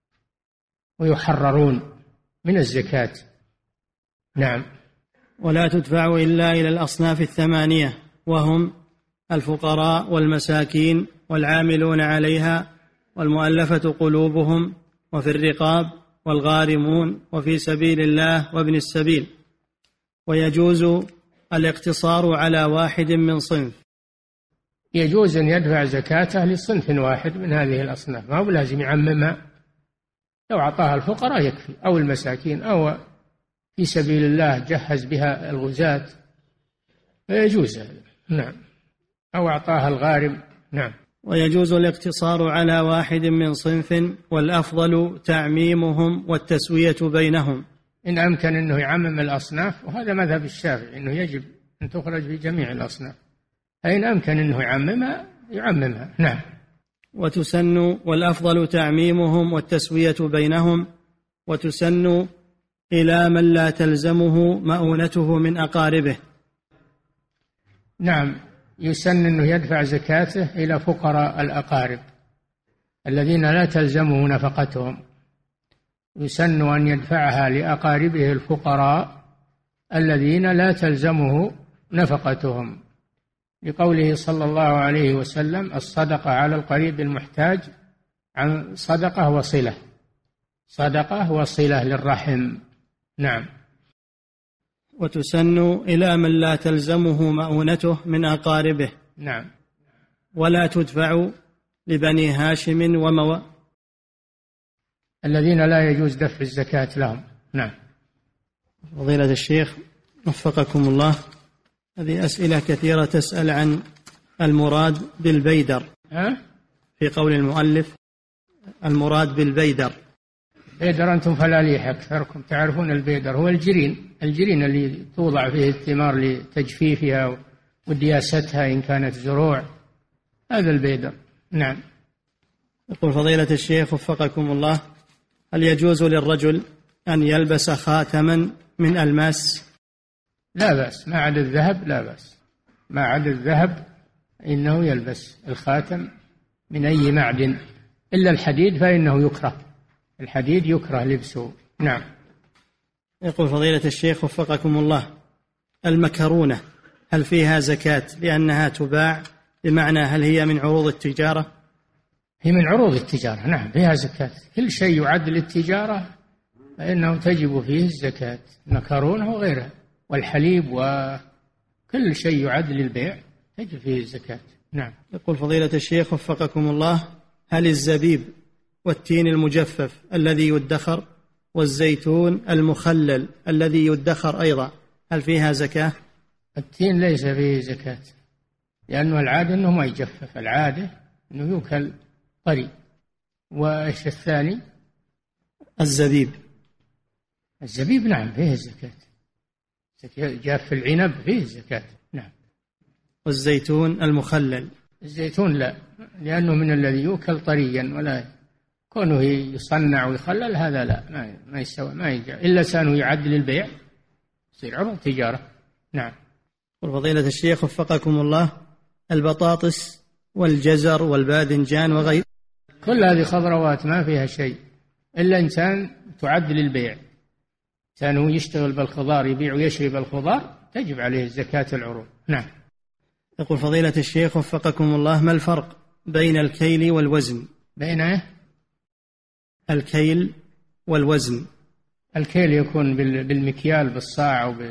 ويحررون من الزكاة. نعم. ولا تدفع إلا إلى الأصناف الثمانية وهم الفقراء والمساكين والعاملون عليها والمؤلفة قلوبهم وفي الرقاب والغارمون وفي سبيل الله وابن السبيل. ويجوز الاقتصار على واحد من صنف. يجوز أن يدفع زكاته لصنف واحد من هذه الأصناف، ما هو لازم يعممها، لو أعطاها الفقراء يكفي أو المساكين أو في سبيل الله جهز بها الغزاة فيجوز هذا. نعم. أو أعطاها الغارم. نعم. ويجوز الاقتصار على واحد من صنف والأفضل تعميمهم والتسوية بينهم إن أمكن أنه يعمم الأصناف، وهذا مذهب الشافعي أنه يجب أن تخرج في جميع الأصناف، فإن أمكن أنه يعممها يعممها. نعم. وتسن والأفضل تعميمهم والتسوية بينهم وتسن إلى من لا تلزمه مؤونته من أقاربه. نعم. يسن أنه يدفع زكاته إلى فقراء الأقارب الذين لا تلزمه نفقتهم، يسن أن يدفعها لأقاربه الفقراء الذين لا تلزمه نفقتهم، لقوله صلى الله عليه وسلم: الصدقة على القريب المحتاج عن صدقة وصلة، صدقة وصلة للرحم. نعم. وتسن إلى من لا تلزمه مؤونته من أقاربه. نعم. ولا تدفع لبني هاشم ومو الذين لا يجوز دفع الزكاة لهم. نعم. فضيلة الشيخ وفقكم الله، هذه أسئلة كثيرة تسأل عن المراد بالبيدر. ها؟ في قول المؤلف المراد بالبيدر. بيدر أنتم فلاليح أكثركم تعرفون البيدر هو الجرين، الجرين اللي توضع فيه الثمار لتجفيفها ودياستها إن كانت زروع، هذا البيدر. نعم. يقول فضيلة الشيخ وفقكم الله: هل يجوز للرجل أن يلبس خاتما من ألماس؟ لا بأس، ما عدا الذهب لا بأس، ما عدا الذهب إنه يلبس الخاتم من أي معدن، إلا الحديد فإنه يكره، الحديد يكره لبسه. نعم. يقول فضيلة الشيخ وفقكم الله: المكرونة هل فيها زكاة لأنها تباع، بمعنى هل هي من عروض التجارة؟ هي من عروض التجارة، نعم فيها زكاة، كل شيء يعد للتجارة فإنه تجب فيه الزكاة، المكرونة وغيرها والحليب وكل شيء يعد للبيع تجب فيه الزكاة. نعم. يقول فضيلة الشيخ وفقكم الله: هل الزبيب والتين المجفف الذي يدخر والزيتون المخلل الذي يدخر أيضا هل فيها زكاة؟ التين ليس فيه زكاة لأنه العادة أنه ما يجفف، العادة أنه يوكل طري. وإيش الثاني؟ الزبيب. الزبيب نعم فيه الزكاة، جاف العنب فيه الزكاة. نعم. والزيتون المخلل؟ الزيتون لا، لأنه من الذي يوكل طريا، ولا كونه يصنع ويخلل هذا لا، ما ما يسوى، ما يجع إلا سانه يعد للبيع يصير عروض تجارة. نعم. وفضيلة الشيخ وفقكم الله: البطاطس والجزر والباذنجان وغير كل هذه خضروات ما فيها شيء إلا إنسان تعد للبيع، إنسان يشتغل بالخضار يبيع ويشري بالخضار تجب عليه زكاة العروض. نعم. يقول فضيلة الشيخ وفقكم الله: ما الفرق بين الكيل والوزن. بين إيه؟ الكيل والوزن. الكيل يكون بالمكيال بالصاع أو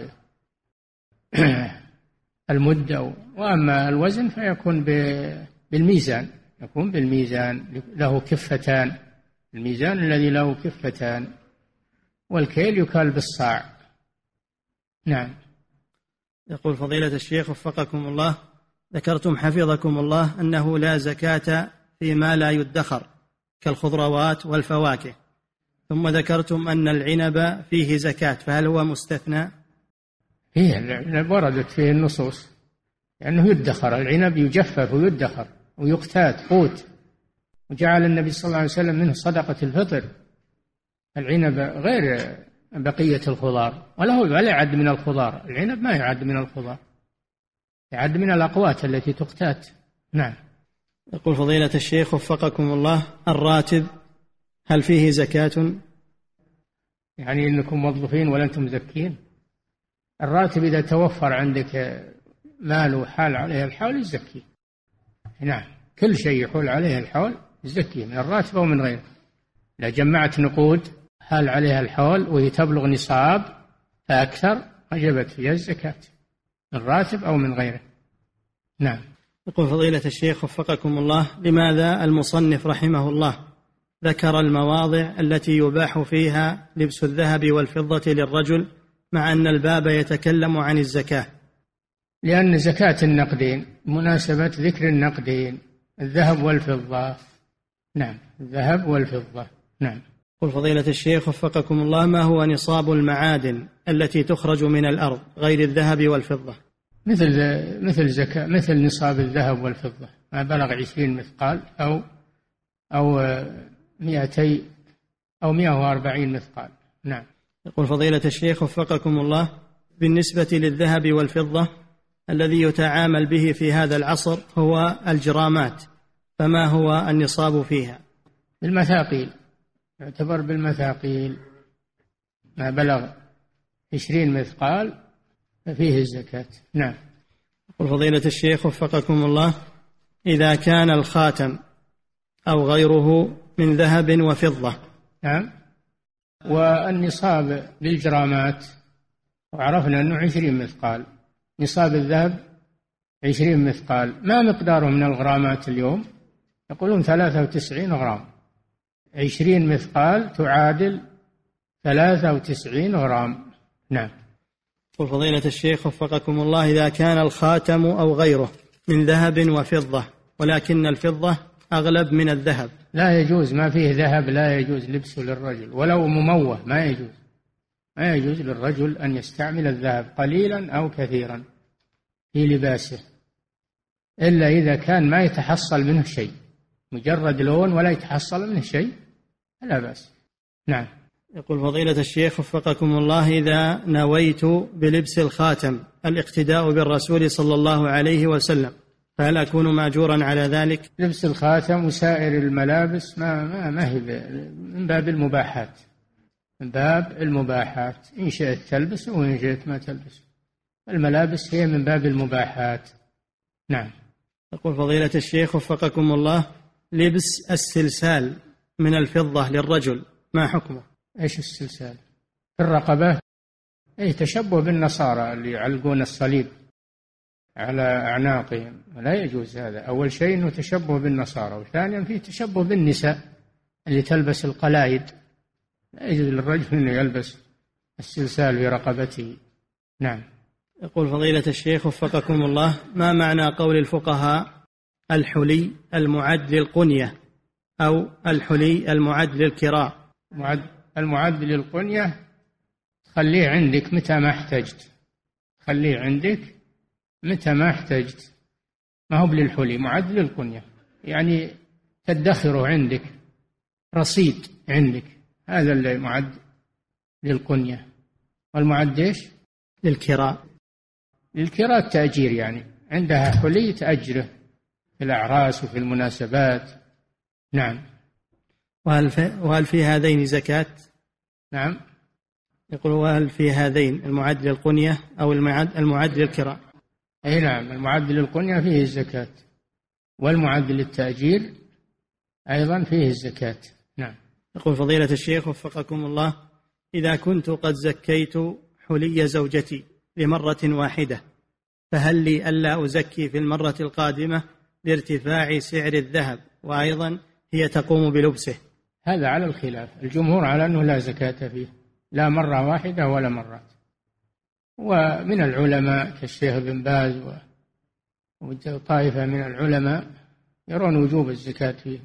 بالمد، وأما الوزن فيكون بالميزان، يكون بالميزان له كفتان، الميزان الذي له كفتان، والكيل يكال بالصاع. نعم. يقول فضيلة الشيخ وفقكم الله، ذكرتم حفظكم الله أنه لا زكاة فيما لا يدخر كالخضروات والفواكه، ثم ذكرتم أن العنب فيه زكاة، فهل هو مستثنى؟ فيه العنب وردت فيه النصوص لأنه يعني يدخر، العنب يجفف ويدخر ويقتات قوت، وجعل النبي صلى الله عليه وسلم منه صدقة الفطر. العنب غير بقية الخضار، ولا ولا يعد من الخضار، العنب ما يعد من الخضار، يعد من الأقوات التي تقتات. نعم. يقول فضيلة الشيخ وفقكم الله، الراتب هل فيه زكاة؟ يعني إنكم موظفين ولا أنتم مزكين؟ الراتب إذا توفر عندك مال وحال عليه الحول يزكيه. نعم، كل شيء يحول عليه الحول يزكيه، من الراتب أو من غيره. إذا جمعت نقود حال عليها الحول وهي تبلغ نصاب فأكثر وجبت فيها الزكاة، من الراتب أو من غيره. نعم. يقول فضيلة الشيخ وفقكم الله، لماذا المصنف رحمه الله ذكر المواضع التي يباح فيها لبس الذهب والفضة للرجل مع أن الباب يتكلم عن الزكاة؟ لأن زكاة النقدين، مناسبة ذكر النقدين، الذهب والفضة. نعم، الذهب والفضة. نعم. قل فضيلة الشيخ وفقكم الله، ما هو نصاب المعادن التي تخرج من الأرض غير الذهب والفضة؟ مثل مثل زكاة مثل نصاب الذهب والفضة، ما بلغ عشرين مثقال أو أو مئتي أو مئة وأربعين مثقال. نعم. يقول فضيلة الشيخ وفقكم الله، بالنسبة للذهب والفضة الذي يتعامل به في هذا العصر هو الجرامات، فما هو النصاب فيها؟ بالمثاقيل، يعتبر بالمثاقيل، ما بلغ عشرين مثقال ففيه الزكاة. نعم. يقول فضيلة الشيخ وفقكم الله، إذا كان الخاتم أو غيره من ذهب وفضة. نعم. والنصاب للجرامات وعرفنا أنه عشرين مثقال، نصاب الذهب عشرين مثقال. ما مقداره من الغرامات اليوم؟ يقولون ثلاثة وتسعين غرام. عشرين مثقال تعادل ثلاثة وتسعين غرام. نعم. يقول فضيلة الشيخ وفقكم الله، إذا كان الخاتم أو غيره من ذهب وفضة ولكن الفضة أغلب من الذهب، لا يجوز، ما فيه ذهب لا يجوز لبسه للرجل ولو مموه، ما يجوز، ما يجوز للرجل أن يستعمل الذهب قليلا أو كثيرا في لباسه، إلا إذا كان ما يتحصل منه شيء، مجرد لون ولا يتحصل منه شيء لا بأس. نعم. يقول فضيلة الشيخ وفقكم الله، إذا نويت بلبس الخاتم الاقتداء بالرسول صلى الله عليه وسلم فهل أكون مأجورا على ذلك؟ لبس الخاتم وسائر الملابس ما ما ما هي من باب المباحات، من باب المباحات، إن شئت تلبس وإن شئت ما تلبس، الملابس هي من باب المباحات. نعم. يقول فضيلة الشيخ وفقكم الله، لبس السلسال من الفضة للرجل ما حكمه؟ إيش السلسال؟ في الرقبة، أي تشبه بالنصارى اللي يعلقون الصليب على أعناقهم، لا يجوز هذا. أول شيء أنه تشبه بالنصارى، وثانيا فيه تشبه بالنساء اللي تلبس القلايد، لا يجوز للرجل أنه يلبس السلسال في رقبته. نعم. يقول فضيلة الشيخ وفقكم الله، ما معنى قول الفقهاء الحلي المعد للقنية أو الحلي المعد للكراء؟ المعد للقنية خليه عندك متى ما احتجت، خليه عندك متى ما احتجت، ما هو للحلي، معد للقنية يعني تدخره عندك، رصيد عندك، هذا اللي معد للقنية. والمعد ايش؟ للكراء. للكراء التأجير، يعني عندها حلي تأجره في الأعراس وفي المناسبات. نعم. وهل في, وهل في هذين زكاة؟ نعم. يقول وهل في هذين المعد للقنية أو المعد المعد للكراء؟ أي نعم، المعد للقنية فيه الزكاة، والمعد للتأجير أيضا فيه الزكاة. نعم. يقول فضيلة الشيخ وفقكم الله: إذا كنت قد زكيت حلي زوجتي لمرة واحدة، فهل لي ألا أزكي في المرة القادمة لارتفاع سعر الذهب، وأيضا هي تقوم بلبسه؟ هذا على الخلاف، الجمهور على أنه لا زكاة فيه، لا مرة واحدة ولا مرات. ومن العلماء كالشيخ بن باز وطائفة من العلماء يرون وجوب الزكاة فيه،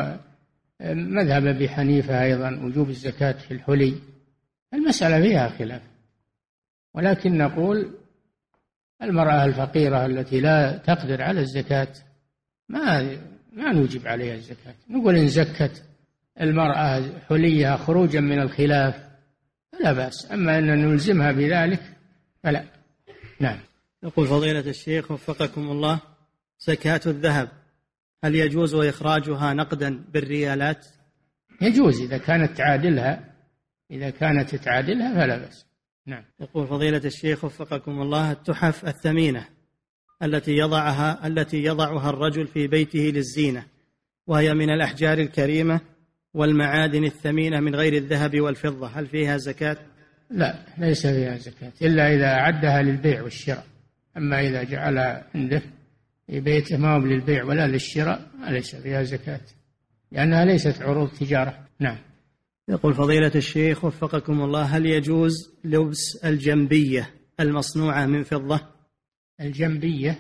مذهب أبي حنيفة أيضا وجوب الزكاة في الحلي. المسألة فيها خلاف، ولكن نقول المرأة الفقيرة التي لا تقدر على الزكاة ما ما نوجب عليها الزكاة، نقول إن زكت المرأة حليها خروجا من الخلاف لا بأس، أما أن نلزمها بذلك فلا. نعم. يقول فضيلة الشيخ وفقكم الله: زكاة الذهب هل يجوز إخراجها نقدا بالريالات؟ يجوز إذا كانت تعادلها، إذا كانت تعادلها فلا بأس. نعم. يقول فضيلة الشيخ وفقكم الله: التحف الثمينة التي يضعها التي يضعها الرجل في بيته للزينة، وهي من الأحجار الكريمة والمعادن الثمينة من غير الذهب والفضة، هل فيها زكاة؟ لا، ليس فيها زكاة إلا إذا أعدها للبيع والشراء. أما إذا جعلها عنده في بيته ما هو للبيع ولا للشراء ليس فيها زكاة، لأنها ليست عروض تجارة. نعم. يقول فضيلة الشيخ وفقكم الله: هل يجوز لبس الجنبية المصنوعة من فضة؟ الجنبية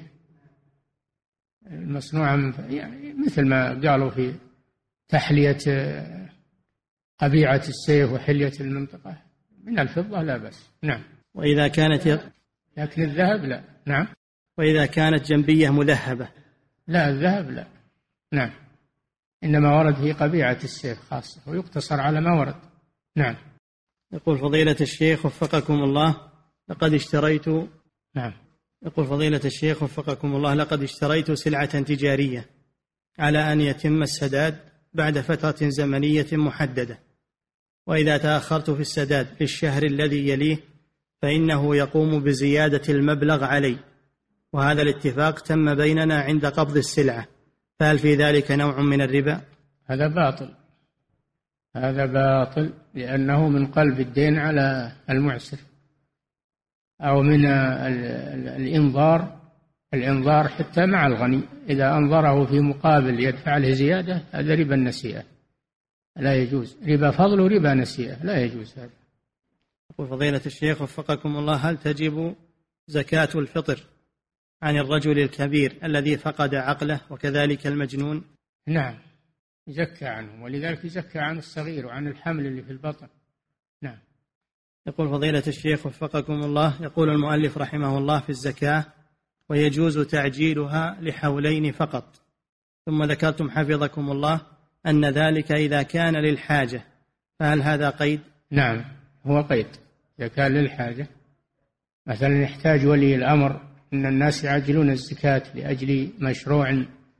المصنوعة من فضة يعني مثل ما قالوا في تحلية قبيعة السيف وحلية المنطقة من الفضة لا بأس. نعم. وإذا كانت ي... لكن الذهب لا. نعم. وإذا كانت جنبية مذهبة؟ لا، الذهب لا. نعم، إنما ورد في قبيعة السيف خاصة ويقتصر على ما ورد. نعم. يقول فضيلة الشيخ وفقكم الله: لقد اشتريت نعم. يقول فضيلة الشيخ وفقكم الله: لقد اشتريت سلعة تجارية على أن يتم السداد بعد فترة زمنية محددة، وإذا تأخرت في السداد في الشهر الذي يليه فإنه يقوم بزيادة المبلغ علي، وهذا الاتفاق تم بيننا عند قبض السلعة، فهل في ذلك نوع من الربا؟ هذا باطل، هذا باطل، لأنه من قلب الدين على المعسر، أو من الإنظار الإنظار حتى مع الغني، إذا أنظره في مقابل يدفع له زيادة هذا ربا النسيئة، لا يجوز. ربا فضل وربا نسيئة لا يجوز هذا. يقول فضيلة الشيخ وفقكم الله: هل تجب زكاة الفطر عن الرجل الكبير الذي فقد عقله وكذلك المجنون؟ نعم، يزكى عنهم، ولذلك يزكى عن الصغير وعن الحمل اللي في البطن. نعم. يقول فضيلة الشيخ وفقكم الله: يقول المؤلف رحمه الله في الزكاة: ويجوز تعجيلها لحولين فقط، ثم ذكرتم حفظكم الله أن ذلك إذا كان للحاجة، فهل هذا قيد؟ نعم، هو قيد إذا كان للحاجة. مثلا يحتاج ولي الأمر أن الناس يعجلون الزكاة لأجل مشروع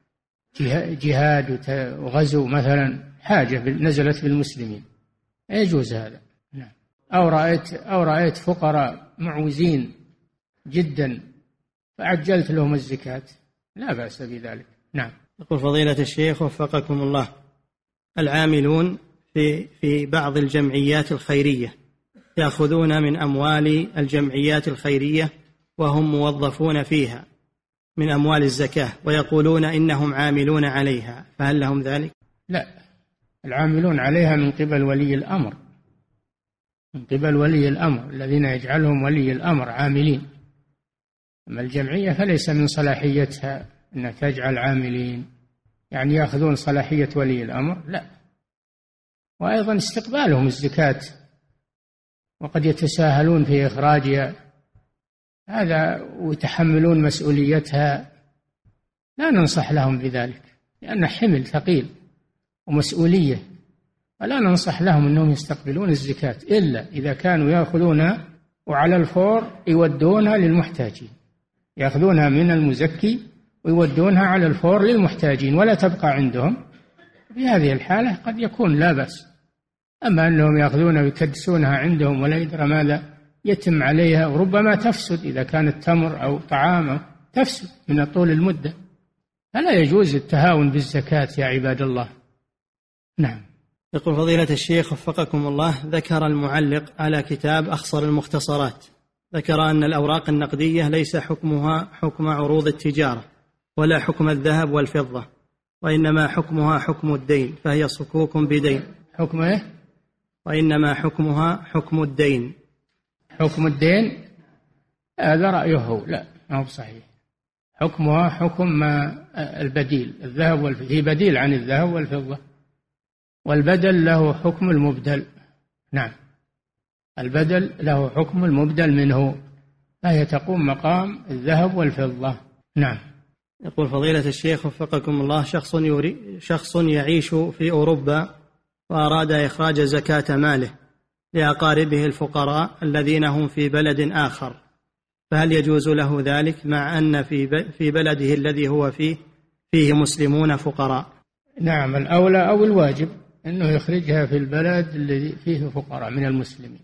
جهاد وغزو مثلا، حاجة نزلت بالمسلمين، يجوز هذا. نعم. أو رأيت أو رأيت فقراء معوزين جدا فعجلت لهم الزكاة، لا بأس بذلك. نعم. يقول فضيلة الشيخ وفقكم الله: العاملون في في بعض الجمعيات الخيرية يأخذون من أموال الجمعيات الخيرية وهم موظفون فيها من أموال الزكاة، ويقولون إنهم عاملون عليها، فهل لهم ذلك؟ لا، العاملون عليها من قبل ولي الأمر، من قبل ولي الأمر الذين يجعلهم ولي الأمر عاملين. أما الجمعية فليس من صلاحيتها أن تجعل عاملين، يعني يأخذون صلاحية ولي الأمر، لا. وأيضا استقبالهم الزكاة وقد يتساهلون في إخراجها، هذا ويتحملون مسؤوليتها، لا ننصح لهم بذلك، لأن حمل ثقيل ومسؤولية، ولا ننصح لهم أنهم يستقبلون الزكاة إلا إذا كانوا يأخذونها وعلى الفور يودونها للمحتاجين، يأخذونها من المزكي ويودونها على الفور للمحتاجين ولا تبقى عندهم. في هذه الحالة قد يكون لا بأس. أما أنهم يأخذونها ويكدسونها عندهم ولا يدرى ماذا يتم عليها، وربما تفسد إذا كانت تمر أو طعام تفسد من طول المدة، فلا يجوز التهاون بالزكاة يا عباد الله. نعم. يقول فضيلة الشيخ وفقكم الله، ذكر المعلق على كتاب أخصر المختصرات، ذكر أن الأوراق النقدية ليس حكمها حكم عروض التجارة ولا حكم الذهب والفضة، وإنما حكمها حكم الدين، فهي صكوك بدين. حكم إيه؟ وإنما حكمها حكم الدين. حكم الدين هذا رأيه، لا ما هو صحيح. حكمها حكم ما البديل، الذهب والفضة، هي بديل عن الذهب والفضة، والبدل له حكم المبدل. نعم، البدل له حكم المبدل منه، فهي تقوم مقام الذهب والفضة. نعم. يقول فضيلة الشيخ وفقكم الله، شخص يري شخص يعيش في أوروبا وأراد إخراج زكاة ماله لأقاربه الفقراء الذين هم في بلد آخر، فهل يجوز له ذلك مع أن في في بلده الذي هو فيه فيه مسلمون فقراء؟ نعم، الأولى أو الواجب أنه يخرجها في البلد الذي فيه فقراء من المسلمين،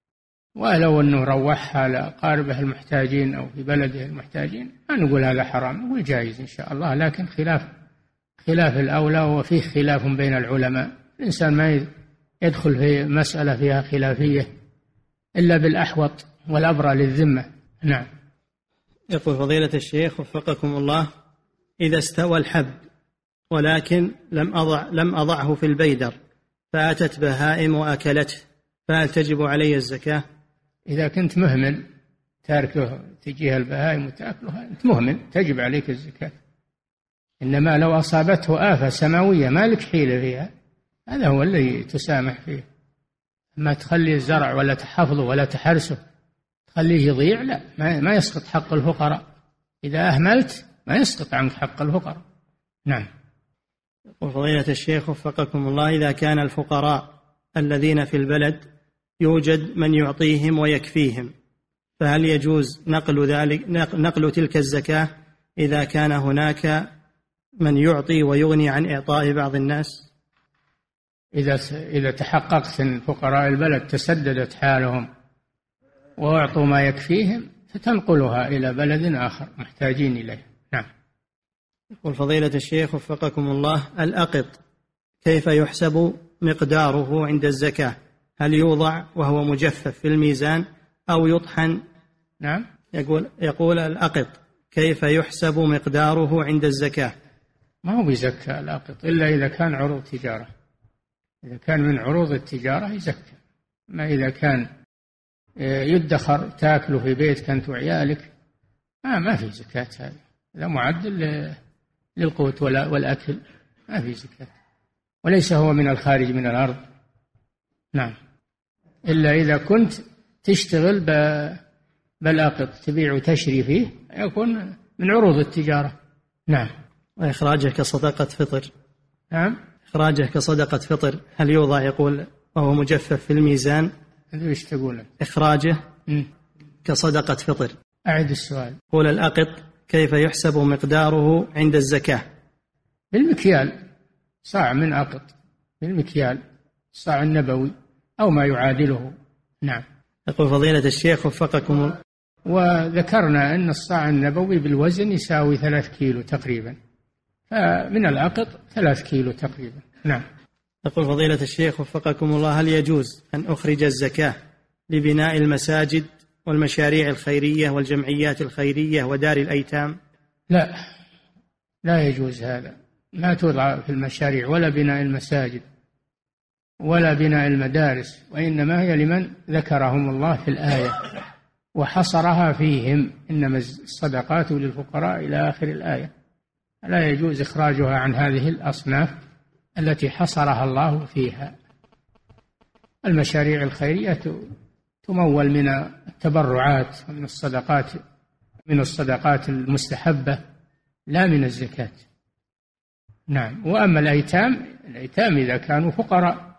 ولو أنه روحها لأقاربه المحتاجين أو في بلده المحتاجين ما نقول هذا حرام، نقول جائز إن شاء الله، لكن خلاف خلاف الأولى، وفيه خلاف بين العلماء. الإنسان ما يدخل في مسألة فيها خلافية إلا بالأحوط والأبرى للذمة. نعم. يقول فضيلة الشيخ وفقكم الله، إذا استوى الحب ولكن لم أضع لم أضعه في البيدر فأتت بهائم وأكلته، فهل تجب علي الزكاة؟ إذا كنت مهمل تاركه تجيها البهائم وتأكلها، أنت مهمل تجب عليك الزكاة. إنما لو أصابته آفة سماوية ما لك حيلة فيها، هذا هو اللي تسامح فيه. ما تخلي الزرع ولا تحفظه ولا تحرسه تخليه يضيع، لا، ما يسقط حق الفقراء. إذا أهملت ما يسقط عنك حق الفقراء. نعم. يقول فضيلة الشيخ وفقكم الله، إذا كان الفقراء الذين في البلد يوجد من يعطيهم ويكفيهم، فهل يجوز نقل ذلك نقل تلك الزكاة إذا كان هناك من يعطي ويغني عن إعطاء بعض الناس؟ إذا إذا تحققت أن فقراء البلد تسددت حالهم وأعطوا ما يكفيهم فتنقلها إلى بلد آخر محتاجين إليه. نعم. يقول فضيلة الشيخ وفقكم الله، الأقط كيف يحسب مقداره عند الزكاة؟ هل يوضع وهو مجفف في الميزان أو يطحن؟ نعم. يقول يقول الأقط كيف يحسب مقداره عند الزكاة؟ ما هو بيزكى الأقط إلا إذا كان عروض تجارة، إذا كان من عروض التجارة يزكى. ما إذا كان يدخر تاكله في بيتك أنت وعيالك ما ما في زكاة، هذا هذا معدل للقوت والأكل، ما في زكاة، وليس هو من الخارج من الأرض. نعم. إلا إذا كنت تشتغل بالأقط تبيع وتشري فيه يكون من عروض التجارة. نعم. وإخراجه كصدقة فطر. نعم. إخراجه كصدقة فطر هل يوضع يقول وهو مجفف في الميزان؟ ايش تقول؟ إخراجه م. كصدقة فطر. أعد السؤال. قول الأقط كيف يحسب مقداره عند الزكاة؟ بالمكيال، صاع من أقط بالمكيال، الصاع النبوي أو ما يعادله. نعم. يقول فضيلة الشيخ وفقكم، وذكرنا أن الصاع النبوي بالوزن يساوي ثلاث كيلو تقريبا، فمن الأقط ثلاث كيلو تقريبا. نعم. يقول فضيلة الشيخ وفقكم الله، هل يجوز أن أخرج الزكاة لبناء المساجد والمشاريع الخيرية والجمعيات الخيرية ودار الأيتام؟ لا، لا يجوز هذا، ما توضع في المشاريع ولا بناء المساجد ولا بناء المدارس، وإنما هي لمن ذكرهم الله في الآية وحصرها فيهم، إنما الصدقات للفقراء إلى آخر الآية. لا يجوز إخراجها عن هذه الأصناف التي حصرها الله فيها. المشاريع الخيرية تمول من التبرعات ومن الصدقات من الصدقات المستحبة لا من الزكاة. نعم. وأما الأيتام الأيتام إذا كانوا فقراء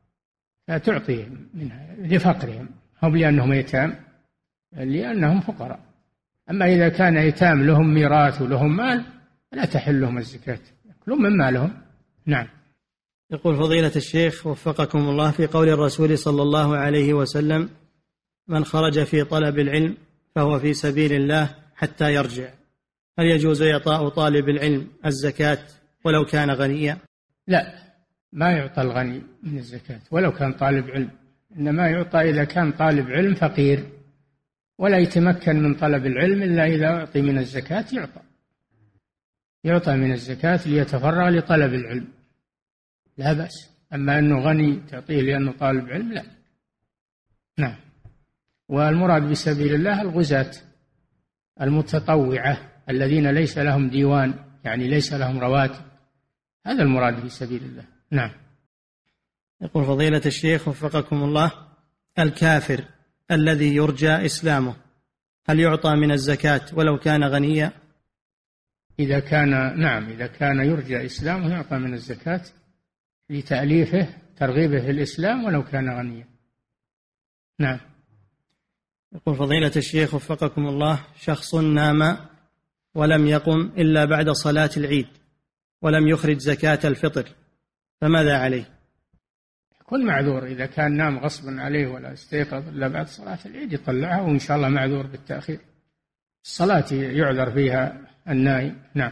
فتعطيهم منها لفقرهم، هم لأنهم أيتام لأنهم فقراء. أما إذا كان أيتام لهم ميراث ولهم مال لا تحل لهم الزكاة، يأكلون من مالهم. نعم. يقول فضيلة الشيخ وفقكم الله، في قول الرسول صلى الله عليه وسلم من خرج في طلب العلم فهو في سبيل الله حتى يرجع، هل يجوز إعطاء طالب العلم الزكاة ولو كان غنيا؟ لا، ما يعطى الغني من الزكاة ولو كان طالب علم، إنما يعطى إذا كان طالب علم فقير ولا يتمكن من طلب العلم إلا إذا أعطي من الزكاة يعطى يعطى من الزكاة ليتفرغ لطلب العلم، لا بأس. أما أنه غني تعطيه لأنه طالب علم لا. نعم. والمراد بسبيل الله الغزاة المتطوعة الذين ليس لهم ديوان، يعني ليس لهم رواتب، هذا المراد في سبيل الله. نعم. يقول فضيلة الشيخ وفقكم الله: الكافر الذي يرجى إسلامه هل يعطى من الزكاة ولو كان غنيا؟ إذا كان نعم إذا كان يرجى إسلامه يعطى من الزكاة لتأليفه ترغيبه في الإسلام ولو كان غنيا. نعم. يقول فضيلة الشيخ وفقكم الله: شخص نام ولم يقم إلا بعد صلاة العيد ولم يخرج زكاة الفطر، فماذا عليه؟ يكون معذور. إذا كان نام غصبا عليه ولا استيقظ إلا بعد صلاة العيد يطلعها، وإن شاء الله معذور بالتأخير. الصلاة يعذر فيها النائم. نعم.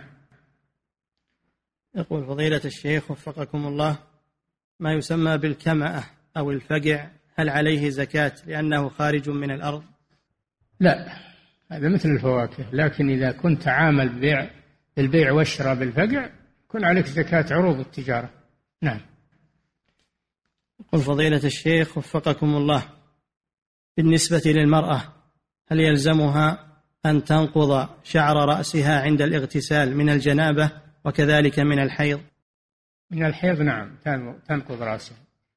يقول فضيلة الشيخ وفقكم الله: ما يسمى بالكمأة أو الفقع هل عليه زكاة لأنه خارج من الأرض؟ لا، هذا مثل الفواكه، لكن إذا كنت عامل ببيع بالبيع والشراء بالفقع يكون عليك زكاة عروض التجارة. نعم. يقول فضيلة الشيخ وفقكم الله: بالنسبة للمرأة هل يلزمها أن تنقض شعر رأسها عند الاغتسال من الجنابة وكذلك من الحيض؟ من الحيض نعم تنقض رأسها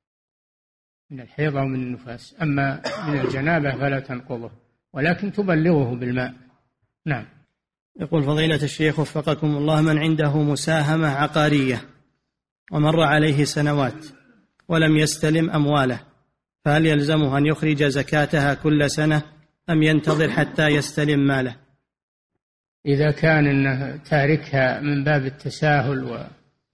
من الحيض أو من النفاس، أما من الجنابة فلا تنقضه، ولكن تبلغه بالماء. نعم. يقول فضيلة الشيخ وفقكم الله: من عنده مساهمة عقارية ومر عليه سنوات ولم يستلم أمواله فهل يلزمه أن يخرج زكاتها كل سنة أم ينتظر حتى يستلم ماله؟ إذا كان إنه تاركها من باب التساهل و...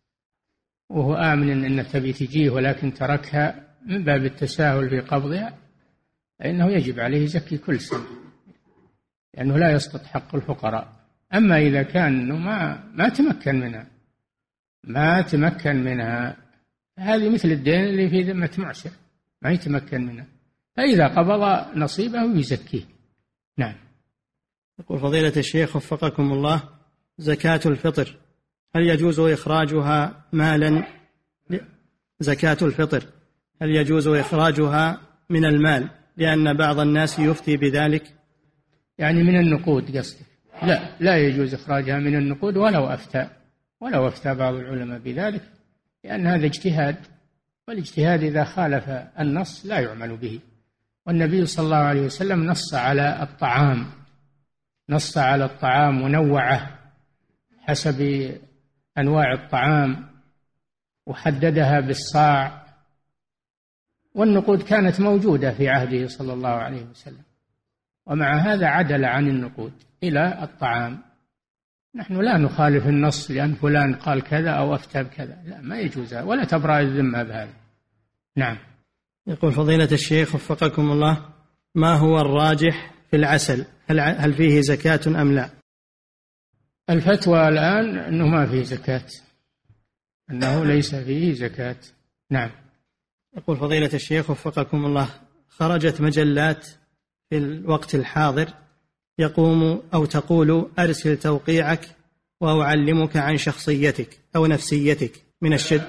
وهو آمن أنه تبي تجيه ولكن تركها من باب التساهل في قبضها فإنه يجب عليه زكي كل سنة، لأنه لا يسقط حق الفقراء. أما إذا كان إنه ما ما تمكن منها ما تمكن منها هذه مثل الدين اللي في ذمة معسر ما يتمكن منها، فإذا قبض نصيبه يزكيه. نعم. يقول فضيلة الشيخ وفقكم الله: زكاة الفطر هل يجوز إخراجها مالا؟ زكاة الفطر هل يجوز إخراجها من المال؟ لأن بعض الناس يفتي بذلك. يعني من النقود قصدك؟ لا، لا يجوز إخراجها من النقود ولو أفتى ولو أفتى بعض العلماء بذلك، لأن هذا اجتهاد، والاجتهاد إذا خالف النص لا يعمل به. والنبي صلى الله عليه وسلم نص على الطعام نص على الطعام ونوعه حسب أنواع الطعام وحددها بالصاع، والنقود كانت موجودة في عهده صلى الله عليه وسلم، ومع هذا عدل عن النقود إلى الطعام. نحن لا نخالف النص لأن فلان قال كذا أو أفتى بكذا، لا، ما يجوز ولا تبرأ الذمة بهذا. نعم. يقول فضيلة الشيخ وفقكم الله: ما هو الراجح في العسل؟ هل هل فيه زكاة أم لا؟ الفتوى الآن أنه ما فيه زكاة، أنه ليس فيه زكاة. نعم. يقول فضيلة الشيخ وفقكم الله: خرجت مجلات في الوقت الحاضر يقوم أو تقول أرسل توقيعك وأعلمك عن شخصيتك أو نفسيتك من الشد.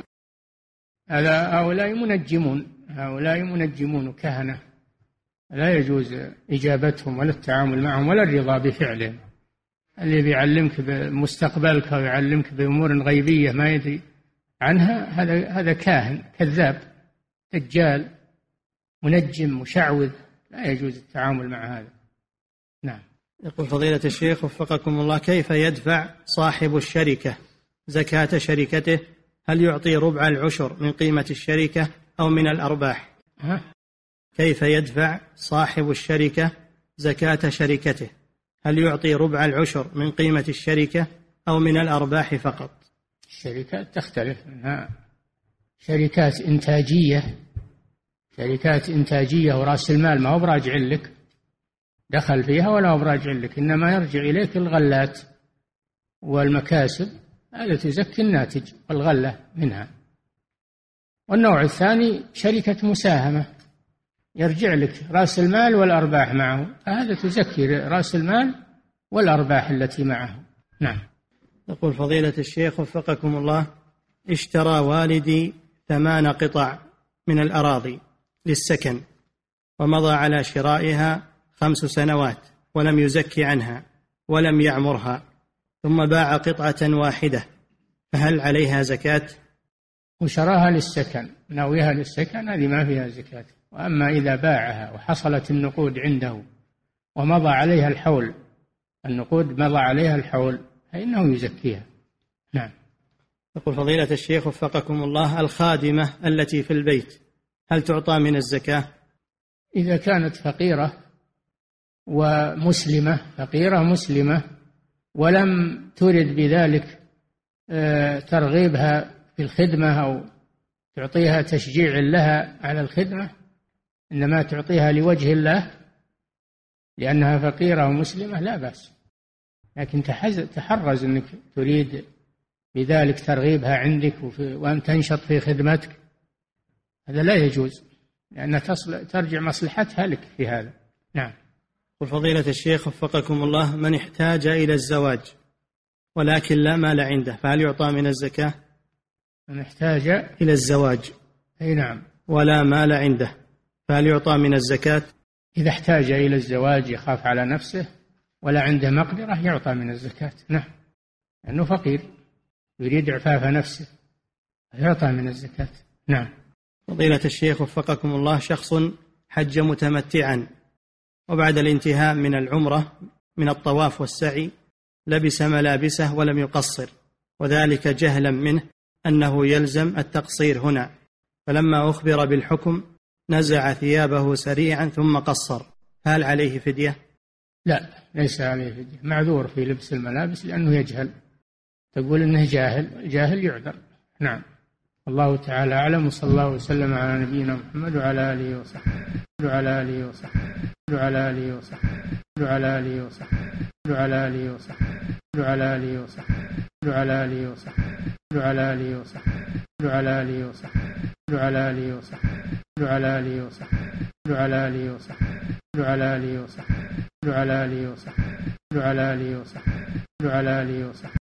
هذا هؤلاء منجمون هؤلاء منجمون كهنة، لا يجوز إجابتهم ولا التعامل معهم ولا الرضا بفعلهم. اللي بيعلمك بمستقبلك ويعلمك بأمور غيبية ما يدري عنها هذا هذا كاهن كذاب دجال منجم مشعوذ، لا يجوز التعامل مع هذا. نعم. يقول فضيلة الشيخ وفقكم الله: كيف يدفع صاحب الشركة زكاة شركته؟ هل يعطي ربع العشر من قيمة الشركة أو من الأرباح؟ ها؟ كيف يدفع صاحب الشركة زكاة شركته؟ هل يعطي ربع العشر من قيمة الشركة أو من الأرباح فقط؟ الشركات تختلف منها شركات إنتاجية شركات إنتاجية ورأس المال ما هو براجع لك دخل فيها ولا هو براجع لك، إنما يرجع إليك الغلات والمكاسب، هذا تزكي الناتج والغلة منها. والنوع الثاني شركة مساهمة، يرجع لك رأس المال والأرباح معه، هذا تزكي رأس المال والأرباح التي معه. نعم. يقول فضيلة الشيخ وفقكم الله: اشترى والدي ثمان قطع من الأراضي للسكن، ومضى على شرائها خمس سنوات ولم يزكي عنها ولم يعمرها، ثم باع قطعة واحدة، فهل عليها زكاة؟ وشراها للسكن، ناويها للسكن، هذه ما فيها زكاة. وأما إذا باعها وحصلت النقود عنده ومضى عليها الحول، النقود مضى عليها الحول، فإنه يزكيها. نعم. يقول فضيلة الشيخ وفقكم الله: الخادمة التي في البيت هل تعطى من الزكاة؟ إذا كانت فقيرة ومسلمة، فقيرة مسلمة ولم ترد بذلك ترغيبها في الخدمة أو تعطيها تشجيع لها على الخدمة، إنما تعطيها لوجه الله لأنها فقيرة ومسلمة، لا بأس. لكن تحرز أنك تريد بذلك ترغيبها عندك وأن تنشط في خدمتك، هذا لا يجوز، لأن ترجع مصلحتها لك في هذا. نعم. وفضيلة الشيخ وفقكم الله: من احتاج إلى الزواج ولكن لا مال عنده، فهل يعطى من الزكاة؟ من احتاج إلى الزواج أي نعم ولا مال عنده، فهل يعطى من الزكاة؟ إذا احتاج إلى الزواج يخاف على نفسه ولا عنده مقدرة يعطى من الزكاة. نعم، لأنه فقير يريد إعفاف نفسه، يعطى من الزكاة. نعم. فضيلة الشيخ وفقكم الله: شخص حج متمتعا وبعد الانتهاء من العمرة من الطواف والسعي لبس ملابسه ولم يقصر، وذلك جهلا منه أنه يلزم التقصير هنا، فلما أخبر بالحكم نزع ثيابه سريعا ثم قصر، هل عليه فدية؟ لا، ليس عليه فدية، معذور في لبس الملابس لأنه يجهل. تقول إنه جاهل، جاهل يعذر. نعم. الله تعالى أعلم، وصلى الله وسلم على نبينا محمد وعلى آله وصحبه وعلى آله وصحبه وعلى آله وصحبه وعلى آله وصحبه وعلى آله وصحبه وعلى آله وصحبه وعلى آله وصحبه وعلى آله وصحبه وعلى آله وصحبه وعلى آله وصحبه وعلى آله وصحبه وعلى آله وصحبه وعلى آله وصحبه وعلى آله وصحبه وعلى آله وصحبه وعلى آله وصحبه